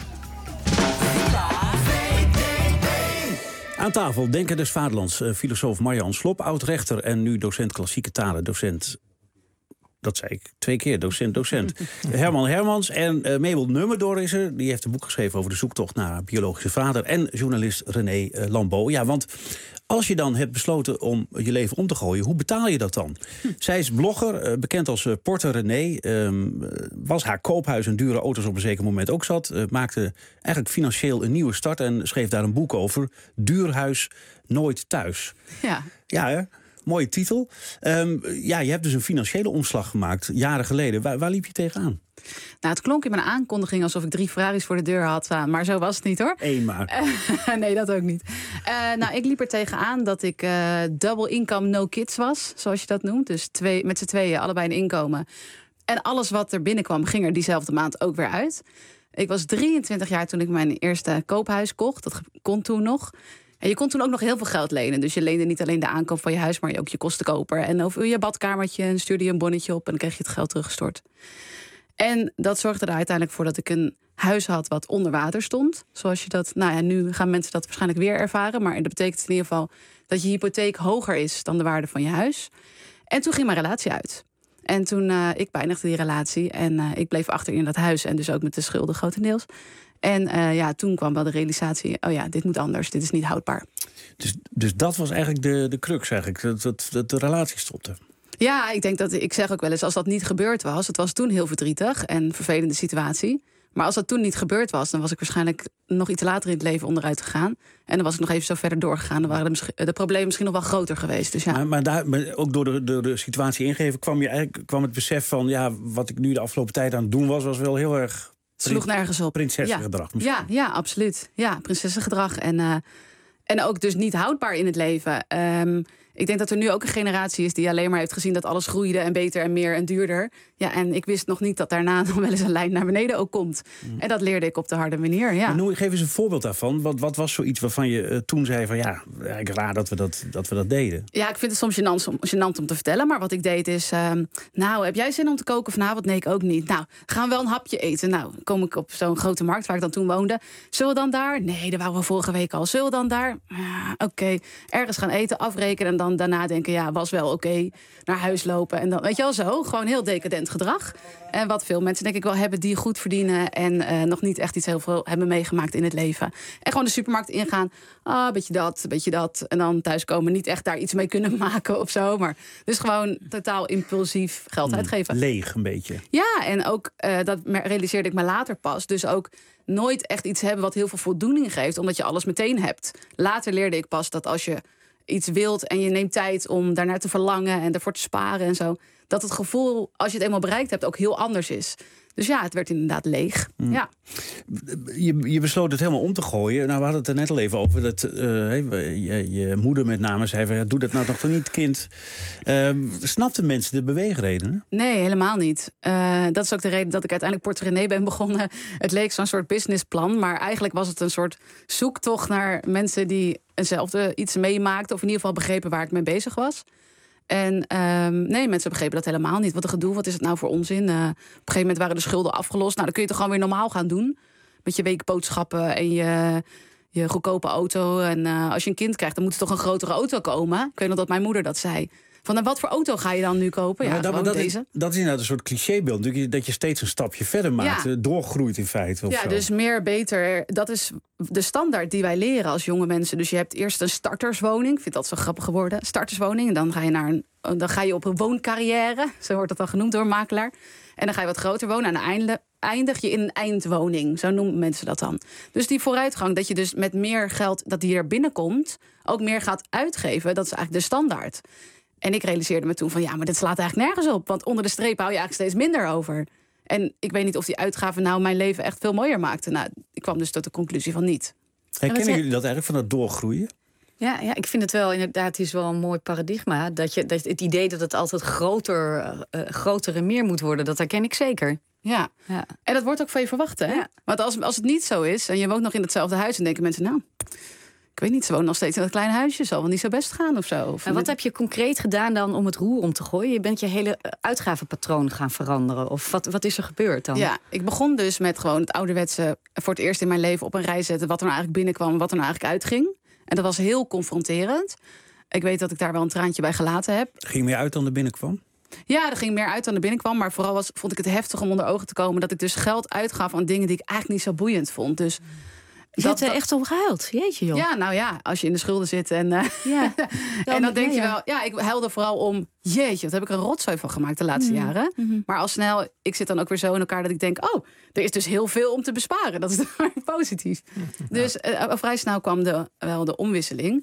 Aan tafel, Denker des Vaderlands, uh, filosoof Marjan Slop, oud-rechter en nu docent klassieke talen, docent... Dat zei ik twee keer, docent, docent. Herman Hermans en uh, Mabel Nummerdoor is er. Die heeft een boek geschreven over de zoektocht naar haar biologische vader. En journalist René uh, Lambeau. Ja, want als je dan hebt besloten om je leven om te gooien, hoe betaal je dat dan? Hm. Zij is blogger, uh, bekend als uh, Porter René. Um, was haar koophuis en dure auto's op een zeker moment ook zat. Uh, maakte eigenlijk financieel een nieuwe start en schreef daar een boek over. Duur huis, nooit thuis. Ja. Ja, hè? Mooie titel. Um, ja, je hebt dus een financiële omslag gemaakt, jaren geleden. Waar, waar liep je tegenaan? Nou, het klonk in mijn aankondiging alsof ik drie Ferraris voor de deur had staan. Maar zo was het niet, hoor. Eén maar. Uh, nee, dat ook niet. Uh, nou, ik liep er tegenaan dat ik uh, double income no kids was, zoals je dat noemt. Dus twee, met z'n tweeën, allebei een inkomen. En alles wat er binnenkwam, ging er diezelfde maand ook weer uit. Ik was drieëntwintig jaar toen ik mijn eerste koophuis kocht. Dat kon toen nog. En je kon toen ook nog heel veel geld lenen. Dus je leende niet alleen de aankoop van je huis, maar ook je kostenkoper. En over je badkamertje en stuurde je een bonnetje op en dan kreeg je het geld teruggestort. En dat zorgde er uiteindelijk voor dat ik een huis had wat onder water stond. Zoals je dat, nou ja, nu gaan mensen dat waarschijnlijk weer ervaren. Maar dat betekent in ieder geval dat je hypotheek hoger is dan de waarde van je huis. En toen ging mijn relatie uit. En toen, uh, ik beëindigde die relatie en uh, ik bleef achter in dat huis. En dus ook met de schulden grotendeels. En uh, ja, toen kwam wel de realisatie, oh ja, dit moet anders, dit is niet houdbaar. Dus, dus dat was eigenlijk de, de crux, eigenlijk, dat, dat, dat de relatie stopte. Ja, ik denk dat, ik zeg ook wel eens, als dat niet gebeurd was, het was toen heel verdrietig en een vervelende situatie. Maar als dat toen niet gebeurd was, dan was ik waarschijnlijk nog iets later in het leven onderuit gegaan. En dan was ik nog even zo verder doorgegaan. Dan waren de, de problemen misschien nog wel groter geweest. Dus ja. Maar, maar, daar, maar ook door de, de, de situatie ingeven kwam, je eigenlijk, kwam het besef van, ja, wat ik nu de afgelopen tijd aan het doen was, was wel heel erg... Sloeg nergens op. Prinsessengedrag ja. ja, ja, absoluut. Ja, prinsessengedrag. En, uh, en ook dus niet houdbaar in het leven. Um, ik denk dat er nu ook een generatie is die alleen maar heeft gezien dat alles groeide en beter en meer en duurder. Ja, en ik wist nog niet dat daarna nog wel eens een lijn naar beneden ook komt. Mm. En dat leerde ik op de harde manier. Ja. Noem, geef eens een voorbeeld daarvan. Wat, wat was zoiets waarvan je uh, toen zei van ja, eigenlijk raar dat we dat, dat we dat deden? Ja, ik vind het soms gênant, gênant om te vertellen. Maar wat ik deed is, uh, nou, heb jij zin om te koken vanavond? Nee, ik ook niet. Nou, gaan we wel een hapje eten? Nou, kom ik op zo'n grote markt waar ik dan toen woonde. Zullen we dan daar? Nee, daar waren we vorige week al. Zullen we dan daar? Ja, oké. Okay. Ergens gaan eten, afrekenen en dan daarna denken, ja, was wel oké. Okay. Naar huis lopen en dan, weet je wel, zo. Gewoon heel decadent gedrag. En wat veel mensen denk ik wel hebben die goed verdienen en uh, nog niet echt iets heel veel hebben meegemaakt in het leven. En gewoon de supermarkt ingaan. Ah, een beetje dat, een beetje dat. En dan thuiskomen, niet echt daar iets mee kunnen maken of zo. Maar dus gewoon totaal impulsief geld uitgeven. Leeg een beetje. Ja, en ook, uh, dat realiseerde ik me later pas. Dus ook nooit echt iets hebben wat heel veel voldoening geeft, omdat je alles meteen hebt. Later leerde ik pas dat als je iets wilt en je neemt tijd om daarnaar te verlangen en ervoor te sparen en zo, dat het gevoel, als je het eenmaal bereikt hebt, ook heel anders is. Dus ja, het werd inderdaad leeg. Mm. Ja. Je, je besloot het helemaal om te gooien. Nou, we hadden het er net al even over. Dat, uh, je, je moeder met name zei van, ja, doe dat nou toch niet, kind. Uh, snapten mensen de beweegredenen? Nee, helemaal niet. Uh, dat is ook de reden dat ik uiteindelijk Porte René ben begonnen. Het leek zo'n soort businessplan. Maar eigenlijk was het een soort zoektocht naar mensen die eenzelfde iets meemaakten, of in ieder geval begrepen waar ik mee bezig was. En um, nee, mensen begrepen dat helemaal niet. Wat een gedoe, wat is het nou voor onzin? Uh, op een gegeven moment waren de schulden afgelost. Nou, dan kun je toch gewoon weer normaal gaan doen. Met je weekboodschappen en je, je goedkope auto. En uh, als je een kind krijgt, dan moet er toch een grotere auto komen. Ik weet nog dat mijn moeder dat zei. Van, en wat voor auto ga je dan nu kopen? Ja, dat, dat, deze. Is, dat is inderdaad een soort clichébeeld. Dat je steeds een stapje verder maakt. Ja. Doorgroeit in feite. Of ja, zo. Dus meer, beter. Dat is de standaard die wij leren als jonge mensen. Dus je hebt eerst een starterswoning. Ik vind dat zo grappig geworden. Starterswoning. En dan ga je, naar een, dan ga je op een wooncarrière. Zo wordt dat dan genoemd door een makelaar. En dan ga je wat groter wonen. En dan eindig je in een eindwoning. Zo noemen mensen dat dan. Dus die vooruitgang, dat je dus met meer geld dat die er binnenkomt, ook meer gaat uitgeven. Dat is eigenlijk de standaard. En ik realiseerde me toen van, ja, maar dit slaat eigenlijk nergens op. Want onder de streep hou je eigenlijk steeds minder over. En ik weet niet of die uitgaven nou mijn leven echt veel mooier maakten. Nou, ik kwam dus tot de conclusie van niet. Herkennen jullie dat eigenlijk, van dat doorgroeien? Ja, ja, ik vind het wel inderdaad, het is wel een mooi paradigma. Dat je, dat het idee dat het altijd groter, uh, groter en meer moet worden, dat herken ik zeker. Ja. ja, en dat wordt ook van je verwacht, hè? Ja. Want als, als het niet zo is en je woont nog in hetzelfde huis, dan denken mensen, nou, ik weet niet, ze wonen nog steeds in dat kleine huisje. Zal wel niet zo best gaan of zo. Of en wat heb je concreet gedaan dan om het roer om te gooien? Je bent je hele uitgavenpatroon gaan veranderen. Of wat, wat is er gebeurd dan? Ja, ik begon dus met gewoon het ouderwetse voor het eerst in mijn leven op een rij zetten wat er nou eigenlijk binnenkwam en wat er nou eigenlijk uitging. En dat was heel confronterend. Ik weet dat ik daar wel een traantje bij gelaten heb. Ging meer uit dan er binnenkwam? Ja, er ging meer uit dan er binnenkwam. Maar vooral was, vond ik het heftig om onder ogen te komen dat ik dus geld uitgaf aan dingen die ik eigenlijk niet zo boeiend vond. Dus je hebt er echt om gehuild, jeetje joh. Ja, nou ja, als je in de schulden zit en, uh, ja. dan, en dan denk ja, je wel, ja, ik huilde vooral om, jeetje, wat heb ik een rotzooi van gemaakt de laatste mm-hmm. jaren. Mm-hmm. Maar al snel, ik zit dan ook weer zo in elkaar dat ik denk, oh, er is dus heel veel om te besparen. Dat is positief. Mm-hmm. Dus uh, vrij snel kwam de, wel de omwisseling.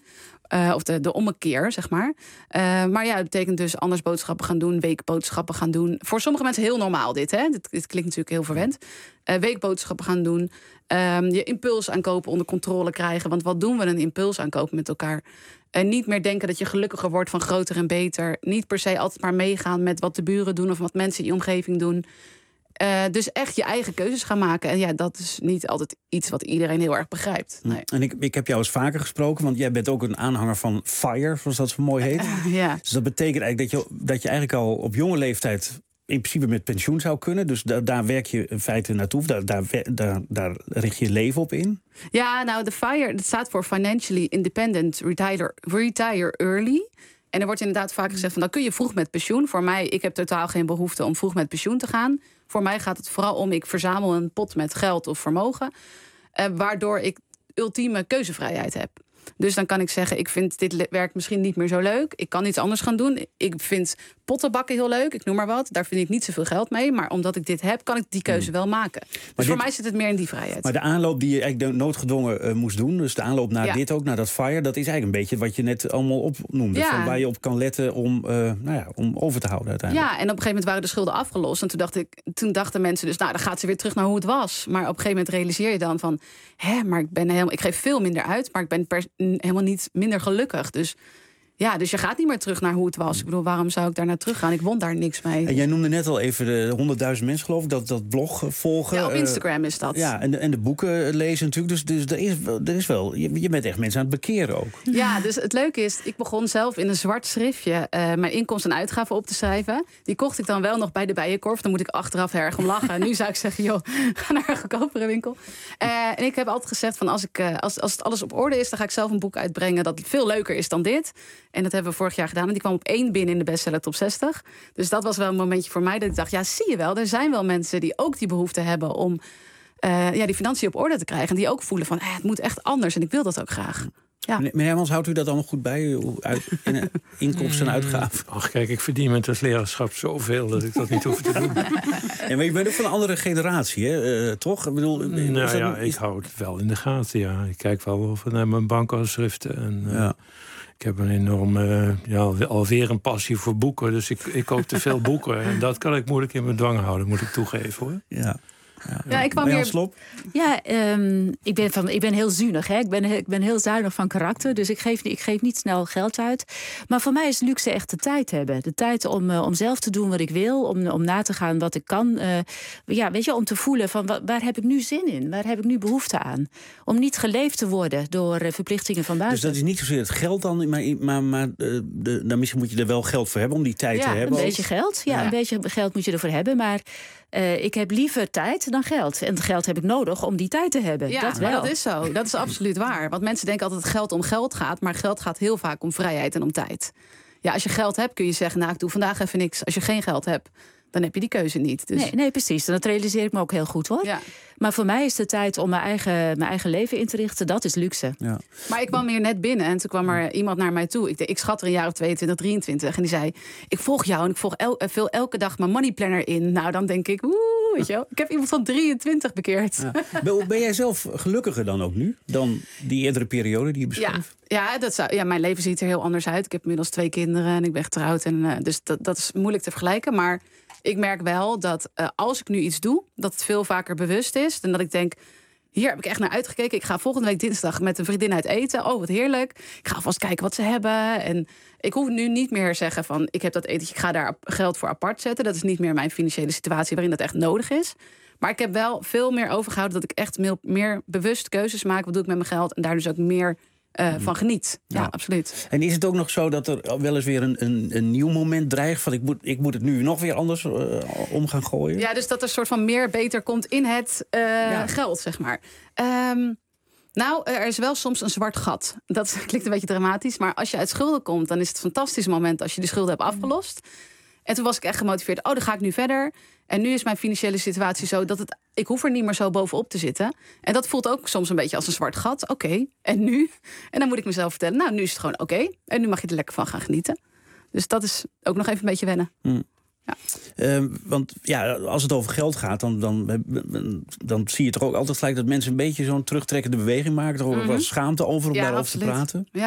Uh, of de, de ommekeer, zeg maar. Uh, maar ja, het betekent dus anders boodschappen gaan doen, weekboodschappen gaan doen. Voor sommige mensen heel normaal dit, hè? Dit, dit klinkt natuurlijk heel verwend. Uh, weekboodschappen gaan doen. Um, je impuls aankopen onder controle krijgen. Want wat doen we een impuls aankopen met elkaar? En uh, niet meer denken dat je gelukkiger wordt van groter en beter. Niet per se altijd maar meegaan met wat de buren doen of wat mensen in je omgeving doen. Uh, dus echt je eigen keuzes gaan maken. En ja, dat is niet altijd iets wat iedereen heel erg begrijpt. Nee. En ik, ik heb jou eens vaker gesproken, want jij bent ook een aanhanger van FIRE, zoals dat zo mooi heet. Uh, ja. Dus dat betekent eigenlijk dat je, dat je eigenlijk al op jonge leeftijd in principe met pensioen zou kunnen. Dus da- daar werk je in feite naartoe. Daar, daar, daar, daar richt je je leven op in. Ja, nou, de FIRE, dat staat voor Financially Independent Retire, Retire Early. En er wordt inderdaad vaak gezegd van, dan kun je vroeg met pensioen. Voor mij, ik heb totaal geen behoefte om vroeg met pensioen te gaan. Voor mij gaat het vooral om, ik verzamel een pot met geld of vermogen. Uh, waardoor ik ultieme keuzevrijheid heb. Dus dan kan ik zeggen, ik vind dit werk misschien niet meer zo leuk. Ik kan iets anders gaan doen. Ik vind pottenbakken heel leuk, ik noem maar wat. Daar vind ik niet zoveel geld mee. Maar omdat ik dit heb, kan ik die keuze wel maken. Dus dit, voor mij zit het meer in die vrijheid. Maar de aanloop die je eigenlijk noodgedwongen uh, moest doen... dus de aanloop naar ja. dit ook, naar dat FIRE... dat is eigenlijk een beetje wat je net allemaal opnoemde. Ja. Van waar je op kan letten om, uh, nou ja, om over te houden uiteindelijk. Ja, en op een gegeven moment waren de schulden afgelost. En toen, dacht ik, toen dachten mensen dus, nou, dan gaat ze weer terug naar hoe het was. Maar op een gegeven moment realiseer je dan van... hè, maar ik, ben helemaal, ik geef veel minder uit, maar ik ben per, helemaal niet minder gelukkig. Dus ja, dus je gaat niet meer terug naar hoe het was. Ik bedoel, waarom zou ik daar naar terug gaan? Ik won daar niks mee. En jij noemde net al even de honderdduizend mensen, geloof ik, dat, dat blog volgen. Ja, op Instagram is dat. Uh, ja, en de, en de boeken lezen natuurlijk. Dus, dus er, is, er is wel, je, je bent echt mensen aan het bekeren ook. Ja, dus het leuke is, ik begon zelf in een zwart schriftje uh, mijn inkomsten en uitgaven op te schrijven. Die kocht ik dan wel nog bij de Bijenkorf. Dan moet ik achteraf erg om lachen. En nu zou ik zeggen, joh, ga naar een goedkopere winkel. Uh, en ik heb altijd gezegd, van als, ik, uh, als, als het alles op orde is, dan ga ik zelf een boek uitbrengen dat veel leuker is dan dit. En dat hebben we vorig jaar gedaan. En die kwam op één binnen in de bestseller top zestig. Dus dat was wel een momentje voor mij dat ik dacht, ja, zie je wel, er zijn wel mensen die ook die behoefte hebben om uh, ja, die financiën op orde te krijgen. En die ook voelen van, eh, het moet echt anders en ik wil dat ook graag. Ja. Meneer Hermans, houdt u dat allemaal goed bij? Uit, in, inkomsten en uitgaven? Ach, kijk, ik verdien met het leraarschap zoveel dat ik dat niet hoef te doen. Ja, maar je bent ook van een andere generatie, hè? Uh, toch? Ik bedoel, nou is ja, een... ik hou het wel in de gaten, ja. Ik kijk wel over naar mijn bankafschriften. En, uh, ja. Ik heb een enorme, ja, alweer een passie voor boeken. Dus ik, ik koop te veel boeken. En dat kan ik moeilijk in mijn dwang houden, moet ik toegeven, hoor. Ja. Ja, ja, ik kwam weer... Ja, um, ik, ben van, ik ben heel zuinig. Hè? Ik, ben, ik ben heel zuinig van karakter. Dus ik geef, ik geef niet snel geld uit. Maar voor mij is luxe echt de tijd hebben. De tijd om, uh, om zelf te doen wat ik wil. Om, om na te gaan wat ik kan. Uh, ja, weet je, om te voelen van waar, waar heb ik nu zin in? Waar heb ik nu behoefte aan? Om niet geleefd te worden door uh, verplichtingen van buiten. Dus dat is niet zozeer het geld dan, maar, maar, maar uh, de, dan misschien moet je er wel geld voor hebben om die tijd ja, te hebben. Een beetje geld. Ja, ja, een beetje geld moet je ervoor hebben. Maar uh, ik heb liever tijd dan geld. En het geld heb ik nodig om die tijd te hebben. Ja, dat wel. Maar dat is zo. Dat is absoluut waar. Want mensen denken altijd dat geld om geld gaat. Maar geld gaat heel vaak om vrijheid en om tijd. Ja, als je geld hebt kun je zeggen, nou, ik doe vandaag even niks. Als je geen geld hebt, dan heb je die keuze niet. Dus... Nee, nee, precies. Dat realiseer ik me ook heel goed, hoor. Ja. Maar voor mij is de tijd om mijn eigen, mijn eigen leven in te richten, dat is luxe. Ja. Maar ik kwam hier net binnen en toen kwam er iemand naar mij toe. Ik, ik schat er een jaar of tweeëntwintig, drieëntwintig. En die zei, ik volg jou en ik volg el, vul elke dag mijn money planner in. Nou, dan denk ik, oeh, weet je wel. Ik heb iemand van drieëntwintig bekeerd. Ja. Ben, ben jij zelf gelukkiger dan ook nu? Dan die eerdere periode die je beschreef? Ja, ja, dat zou, ja, mijn leven ziet er heel anders uit. Ik heb inmiddels twee kinderen en ik ben getrouwd. En, uh, dus dat, dat is moeilijk te vergelijken. Maar ik merk wel dat uh, als ik nu iets doe, dat het veel vaker bewust is. En dat ik denk, hier heb ik echt naar uitgekeken. Ik ga volgende week dinsdag met een vriendin uit eten. Oh, wat heerlijk. Ik ga alvast kijken wat ze hebben. En ik hoef nu niet meer zeggen van, ik heb dat etentje, ik ga daar geld voor apart zetten. Dat is niet meer mijn financiële situatie waarin dat echt nodig is. Maar ik heb wel veel meer overgehouden dat ik echt meer, meer bewust keuzes maak. Wat doe ik met mijn geld? En daar dus ook meer Uh, van geniet. Ja, ja, absoluut. En is het ook nog zo dat er wel eens weer een, een, een nieuw moment dreigt van ik moet, ik moet het nu nog weer anders uh, om gaan gooien? Ja, dus dat er een soort van meer beter komt in het uh, ja. geld, zeg maar. Um, nou, er is wel soms een zwart gat. Dat klinkt een beetje dramatisch, maar als je uit schulden komt, dan is het een fantastisch moment als je de schulden hebt afgelost. En toen was ik echt gemotiveerd. Oh, dan ga ik nu verder. En nu is mijn financiële situatie zo dat het, ik hoef er niet meer zo bovenop te zitten. En dat voelt ook soms een beetje als een zwart gat. Oké, okay, en nu? En dan moet ik mezelf vertellen, nou, nu is het gewoon oké. Okay, en nu mag je er lekker van gaan genieten. Dus dat is ook nog even een beetje wennen. Mm. Ja. Uh, want ja, als het over geld gaat, dan, dan, dan zie je toch ook altijd gelijk dat mensen een beetje zo'n terugtrekkende beweging maken. Er ook mm-hmm. wel schaamte over om ja, daarover absoluut. te praten. Ja.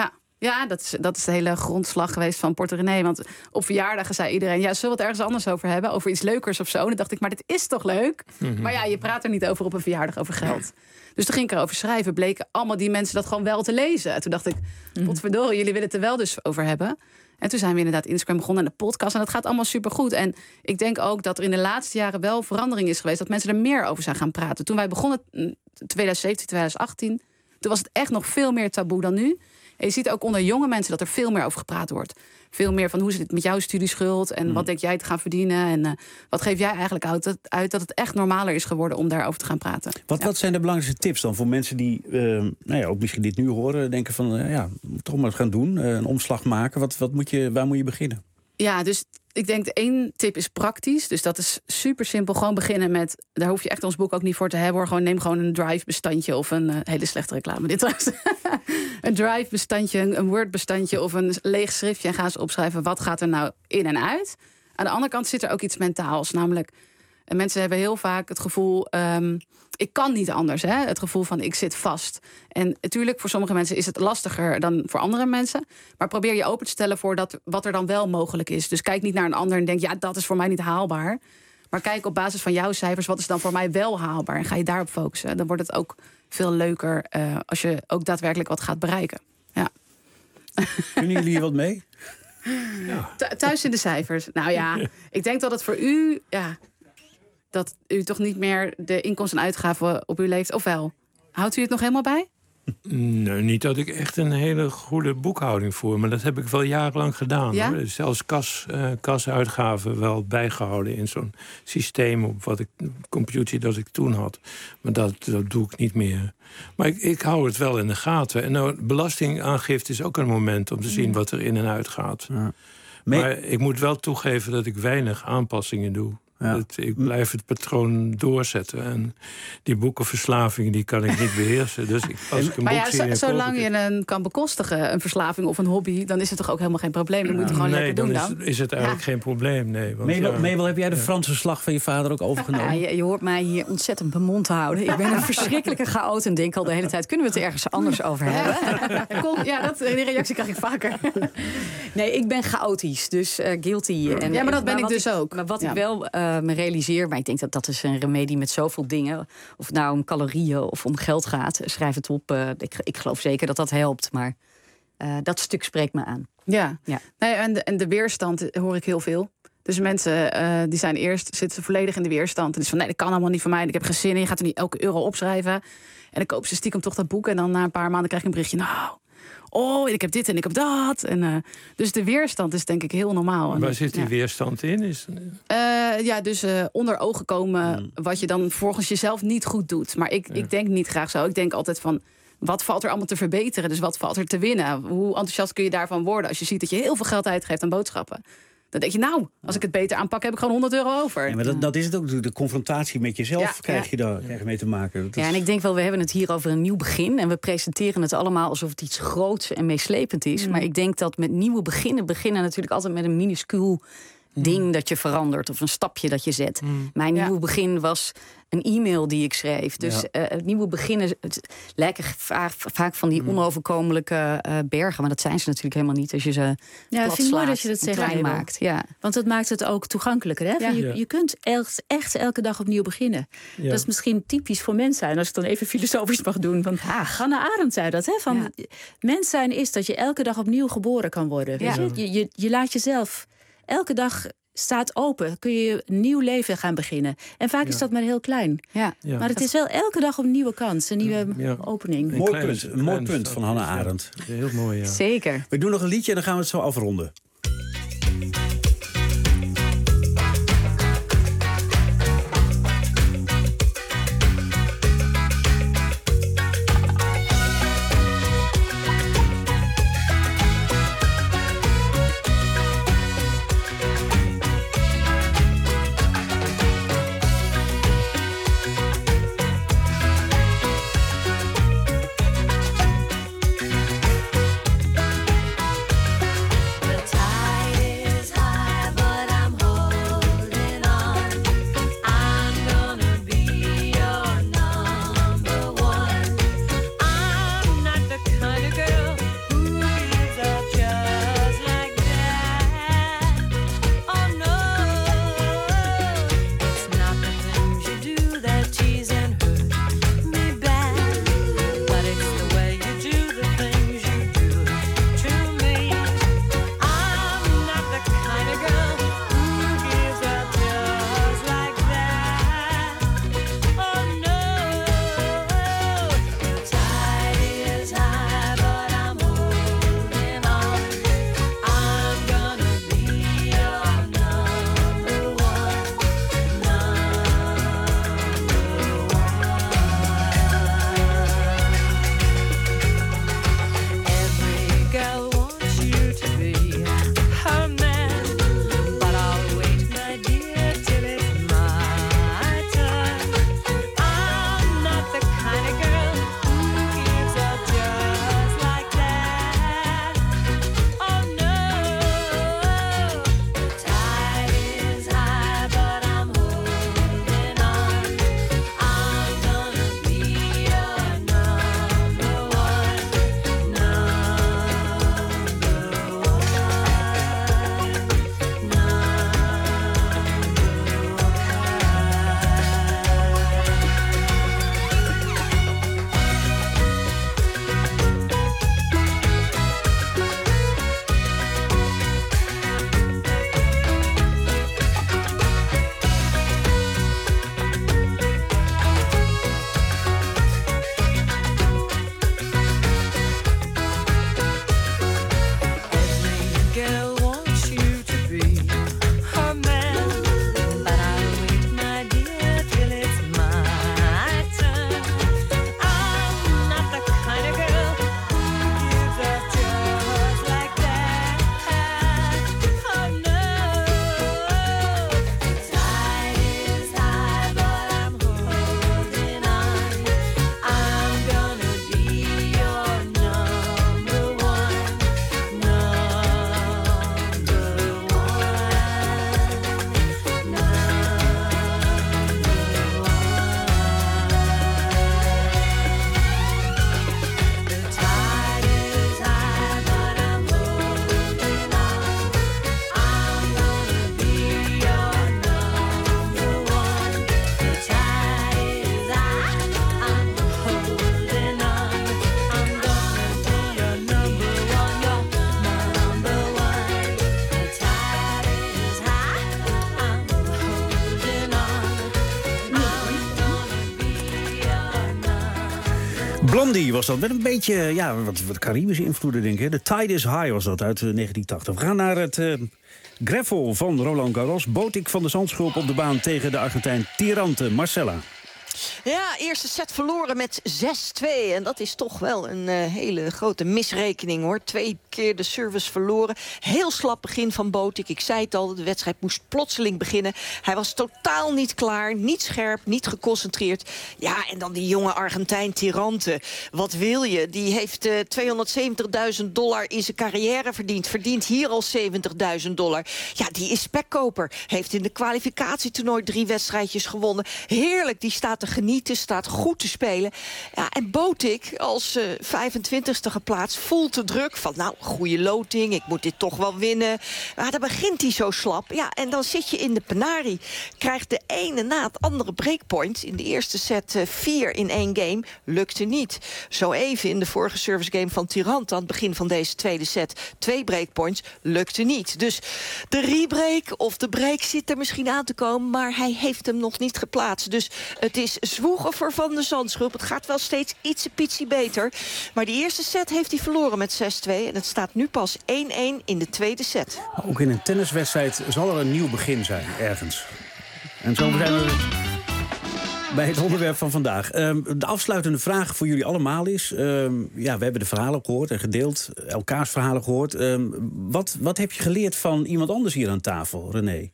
Ja, dat is, dat is de hele grondslag geweest van Porto René. Want op verjaardagen zei iedereen... ja, zullen we het ergens anders over hebben? Over iets leukers of zo? En dan dacht ik, maar dit is toch leuk? Mm-hmm. Maar ja, je praat er niet over op een verjaardag over geld. Dus toen ging ik erover schrijven. Bleken allemaal die mensen dat gewoon wel te lezen. En toen dacht ik, potverdorie, jullie willen het er wel dus over hebben. En toen zijn we inderdaad Instagram begonnen en de podcast. En dat gaat allemaal supergoed. En ik denk ook dat er in de laatste jaren wel verandering is geweest. Dat mensen er meer over zijn gaan praten. Toen wij begonnen, twintig zeventien, twintig achttien... toen was het echt nog veel meer taboe dan nu. En je ziet ook onder jonge mensen dat er veel meer over gepraat wordt. Veel meer van hoe zit het met jouw studieschuld... en mm. wat denk jij te gaan verdienen... en uh, wat geef jij eigenlijk uit dat, uit dat het echt normaler is geworden... om daarover te gaan praten. Wat, ja. wat zijn de belangrijkste tips dan voor mensen die... Uh, nou ja, ook misschien dit nu horen, denken van... Uh, ja, toch maar gaan doen, uh, een omslag maken. Wat, wat moet je, waar moet je beginnen? Ja, dus ik denk de één tip is praktisch. Dus dat is super simpel. Gewoon beginnen met... daar hoef je echt ons boek ook niet voor te hebben. Hoor. Gewoon, neem gewoon een Drive-bestandje of een... Uh, hele slechte reclame dit trouwens. Een Drive-bestandje, een Word-bestandje of een leeg schriftje... en ga eens opschrijven wat gaat er nou in en uit. Aan de andere kant zit er ook iets mentaals. Namelijk, mensen hebben heel vaak het gevoel... Um, ik kan niet anders, hè? Het gevoel van ik zit vast. En natuurlijk, voor sommige mensen is het lastiger dan voor andere mensen. Maar probeer je open te stellen voor dat, wat er dan wel mogelijk is. Dus kijk niet naar een ander en denk, ja, dat is voor mij niet haalbaar. Maar kijk op basis van jouw cijfers, wat is dan voor mij wel haalbaar? En ga je daarop focussen. Dan wordt het ook veel leuker uh, als je ook daadwerkelijk wat gaat bereiken. Ja. Kunnen jullie hier wat mee? Ja. Thuis in de cijfers. Nou ja, ik denk dat het voor u... Ja, dat u toch niet meer de inkomsten en uitgaven op u leeft, of wel? Houdt u het nog helemaal bij? Nee, niet dat ik echt een hele goede boekhouding voer. Maar dat heb ik wel jarenlang gedaan. Ja? Hoor. Zelfs kas, uh, kasuitgaven wel bijgehouden in zo'n systeem... op wat ik, computer dat ik toen had. Maar dat, dat doe ik niet meer. Maar ik, ik hou het wel in de gaten. En nou, belastingaangifte is ook een moment om te zien wat er in en uit gaat. Ja. Maar ik moet wel toegeven dat ik weinig aanpassingen doe. Ja. Het, ik blijf het patroon doorzetten. En die boekenverslaving die kan ik niet beheersen. Dus ik, als ik een maar boek ja, zie, zolang je een kan bekostigen, een verslaving of een hobby... dan is het toch ook helemaal geen probleem? Dan moet je het gewoon nee, lekker doen dan? Nee, dan is het eigenlijk ja. geen probleem, nee. Want, Mabel, ja, Mabel, heb jij de ja. Franse slag van je vader ook overgenomen? Ja, je, je hoort mij hier ontzettend bemond houden. Ik ben een verschrikkelijke chaot en denk al de hele tijd... kunnen we het ergens anders over hebben? Ja, kom, ja dat, die reactie krijg ik vaker. Nee, ik ben chaotisch, dus uh, guilty. En, ja, maar dat ben maar ik dus ik, ook. Maar wat ja. ik wel uh, me realiseer... maar ik denk dat dat is een remedie met zoveel dingen. Of het nou om calorieën of om geld gaat. Schrijf het op. Uh, ik, ik geloof zeker dat dat helpt. Maar uh, dat stuk spreekt me aan. Ja, ja. Nee, en, de, en de weerstand hoor ik heel veel. Dus mensen uh, die zijn eerst zitten ze volledig in de weerstand. En is van nee, dat kan allemaal niet van mij. Ik heb geen zin in. Je gaat er niet elke euro opschrijven. En dan kopen ze stiekem toch dat boek. En dan na een paar maanden krijg ik een berichtje. Nou, oh, ik heb dit en ik heb dat. En, uh, dus de weerstand is denk ik heel normaal. Waar en, zit die ja. weerstand in? Is... Uh, ja, dus uh, onder ogen komen hmm. wat je dan volgens jezelf niet goed doet. Maar ik, ja. ik denk niet graag zo. Ik denk altijd van, wat valt er allemaal te verbeteren? Dus wat valt er te winnen? Hoe enthousiast kun je daarvan worden als je ziet dat je heel veel geld uitgeeft aan boodschappen? Dan denk je, nou, als ik het beter aanpak, heb ik gewoon honderd euro over. Ja, maar dat, dat is het ook. De confrontatie met jezelf ja, krijg, ja. Je daar, krijg je mee te maken. Dat ja, en ik denk wel, we hebben het hier over een nieuw begin. En we presenteren het allemaal alsof het iets groots en meeslepend is. Mm. Maar ik denk dat met nieuwe beginnen... beginnen natuurlijk altijd met een minuscuul ding mm. dat je verandert. Of een stapje dat je zet. Mm. Mijn ja. nieuwe begin was een e-mail die ik schreef. Dus ja. uh, het nieuwe beginnen het lijken vaak, vaak van die onoverkomelijke uh, bergen. Maar dat zijn ze natuurlijk helemaal niet als je ze ja, ik vind het mooi dat je dat zegt, klein maakt. Ja. Want het maakt het ook toegankelijker. Hè? Ja. Je, Ja. je kunt echt, echt elke dag opnieuw beginnen. Ja. Dat is misschien typisch voor mens zijn. Als ik dan even filosofisch mag doen. Van, ah, Hannah Arendt zei dat. Hè? Van, ja. Mens zijn is dat je elke dag opnieuw geboren kan worden. Ja. Weet je? Je, je, je laat jezelf elke dag... staat open, kun je een nieuw leven gaan beginnen. En vaak ja. is dat maar heel klein. Ja. Ja. Maar het is wel elke dag een nieuwe kans, een nieuwe ja. opening. Een mooi klein, punt, een mooi punt van Hannah Arendt. Ja, heel mooi, ja. Zeker. We doen nog een liedje en dan gaan we het zo afronden. The time Blondie was dat, met een beetje ja, wat, wat Caribische invloeden, denk ik. De Tide is High was dat uit uh, negentien tachtig. We gaan naar het uh, gravel van Roland Garros. Botik van de Zandschulp op de baan tegen de Argentijn Tirante. Marcella. Ja, eerste set verloren met zes twee. En dat is toch wel een uh, hele grote misrekening, hoor. Twee keer de service verloren. Heel slap begin van Botik. Ik zei het al, de wedstrijd moest plotseling beginnen. Hij was totaal niet klaar, niet scherp, niet geconcentreerd. Ja, en dan die jonge Argentijn Tirante. Wat wil je? Die heeft uh, tweehonderdzeventigduizend dollar in zijn carrière verdiend. Verdient hier al zeventigduizend dollar. Ja, die is spekkoper. Heeft in de kwalificatietoernooi drie wedstrijdjes gewonnen. Heerlijk, die staat te genieten, staat goed te spelen. Ja, en Botik als uh, vijfentwintigste geplaatst voelt de druk van, nou, goede loting, ik moet dit toch wel winnen. Maar dan begint hij zo slap. Ja, en dan zit je in de penarie. Krijgt de ene na het andere breakpoint. In de eerste set uh, vier in één game. Lukte niet. Zo even in de vorige service game van Tirante aan het begin van deze tweede set. Twee breakpoints. Lukte niet. Dus de rebreak of de break zit er misschien aan te komen, maar hij heeft hem nog niet geplaatst. Dus het is zwoegen voor Van de Zandschulp. Het gaat wel steeds ietsiepietsie beter. Maar die eerste set heeft hij verloren met zes twee. En het staat nu pas één één in de tweede set. Ook in een tenniswedstrijd zal er een nieuw begin zijn, ergens. En zo zijn we bij het onderwerp van vandaag. Um, de afsluitende vraag voor jullie allemaal is, Um, ja, we hebben de verhalen gehoord en gedeeld. Elkaars verhalen gehoord. Um, wat, wat heb je geleerd van iemand anders hier aan tafel, René?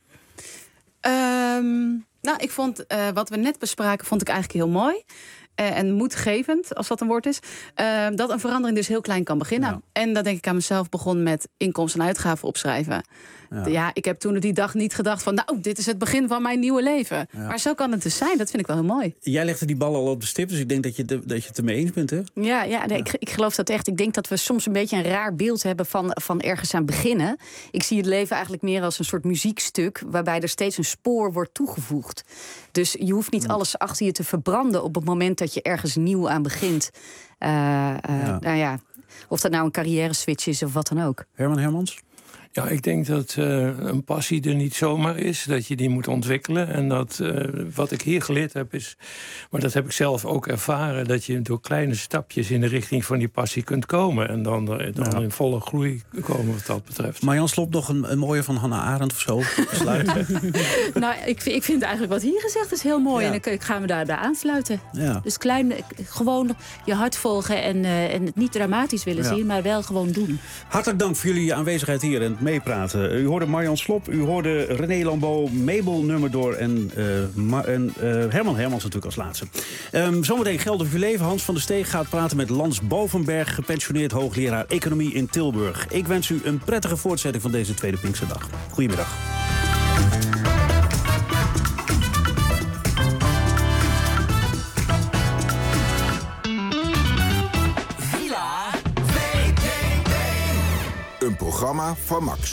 Um, nou, ik vond uh, wat we net bespraken, vond ik eigenlijk heel mooi. Uh, en moedgevend, als dat een woord is. Uh, dat een verandering dus heel klein kan beginnen. Ja. En dan denk ik aan mezelf begon met inkomsten en uitgaven opschrijven. Ja. ja, ik heb toen die dag niet gedacht van, nou, dit is het begin van mijn nieuwe leven. Ja. Maar zo kan het dus zijn, dat vind ik wel heel mooi. Jij legde die bal al op de stip, dus ik denk dat je, de, dat je het ermee eens bent, hè? Ja, ja, nee, ja. Ik, ik geloof dat echt. Ik denk dat we soms een beetje een raar beeld hebben van, van ergens aan beginnen. Ik zie het leven eigenlijk meer als een soort muziekstuk, waarbij er steeds een spoor wordt toegevoegd. Dus je hoeft niet alles achter je te verbranden op het moment dat je ergens nieuw aan begint. Uh, uh, ja. Nou ja, of dat nou een carrière switch is of wat dan ook. Herman Hermans? Ja, ik denk dat uh, een passie er niet zomaar is. Dat je die moet ontwikkelen. En dat uh, wat ik hier geleerd heb is, maar dat heb ik zelf ook ervaren, dat je door kleine stapjes in de richting van die passie kunt komen. En dan, dan ja. in volle groei komen wat dat betreft. Marjan Slop, nog een, een mooie van Hannah Arendt of zo? nou, ik, ik vind eigenlijk wat hier gezegd is heel mooi. Ja. En ik ga me daarbij aansluiten. Ja. Dus klein, gewoon je hart volgen en, uh, en het niet dramatisch willen ja. zien, maar wel gewoon doen. Hartelijk dank voor jullie aanwezigheid hier en het meepraten. U hoorde Marjan Slop, u hoorde René Lambeau, Mabel Nummerdoor en, uh, Ma- en uh, Herman Hermans natuurlijk als laatste. Um, zometeen Geld of uw leven. Hans van der Steeg gaat praten met Lans Bovenberg, gepensioneerd hoogleraar economie in Tilburg. Ik wens u een prettige voortzetting van deze tweede Pinksterdag. Goedemiddag. Een programma van Max.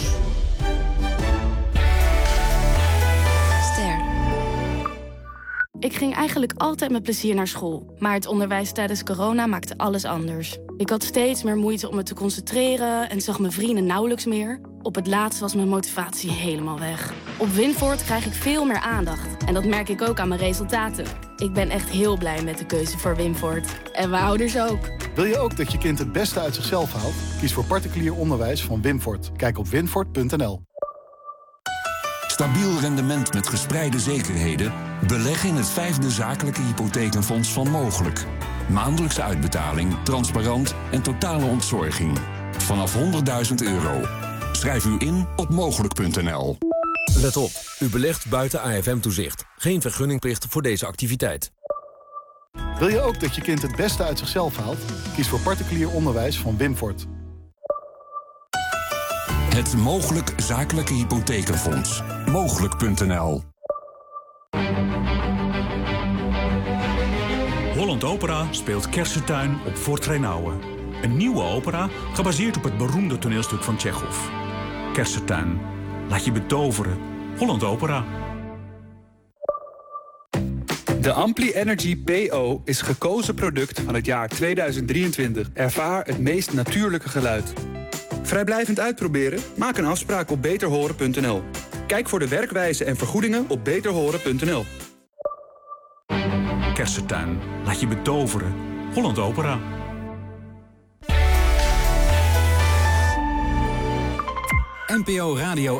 Ster. Ik ging eigenlijk altijd met plezier naar school. Maar het onderwijs tijdens corona maakte alles anders. Ik had steeds meer moeite om me te concentreren en zag mijn vrienden nauwelijks meer. Op het laatst was mijn motivatie helemaal weg. Op Winvoort krijg ik veel meer aandacht. En dat merk ik ook aan mijn resultaten. Ik ben echt heel blij met de keuze voor Winvoort. En mijn ouders ook. Wil je ook dat je kind het beste uit zichzelf haalt? Kies voor particulier onderwijs van Winvoort. Kijk op winvoort punt n l. Stabiel rendement met gespreide zekerheden? Beleg in het vijfde zakelijke hypothekenfonds van Mogelijk. Maandelijkse uitbetaling, transparant en totale ontzorging. Vanaf honderdduizend euro. Schrijf u in op mogelijk punt n l. Let op, u belegt buiten A F M-toezicht. Geen vergunningplicht voor deze activiteit. Wil je ook dat je kind het beste uit zichzelf haalt? Kies voor particulier onderwijs van Winvoort. Het Mogelijk Zakelijke Hypothekenfonds. mogelijk punt n l. Holland Opera speelt Kersentuin op Fort Reinouwen. Een nieuwe opera gebaseerd op het beroemde toneelstuk van Tsjechov. Kersentuin. Laat je betoveren. Holland Opera. De Ampli Energy P O is gekozen product van het jaar tweeduizend drieëntwintig. Ervaar het meest natuurlijke geluid. Vrijblijvend uitproberen? Maak een afspraak op beter horen punt n l. Kijk voor de werkwijze en vergoedingen op beter horen punt n l. Kersentuin. Laat je betoveren. Holland Opera. N P O Radio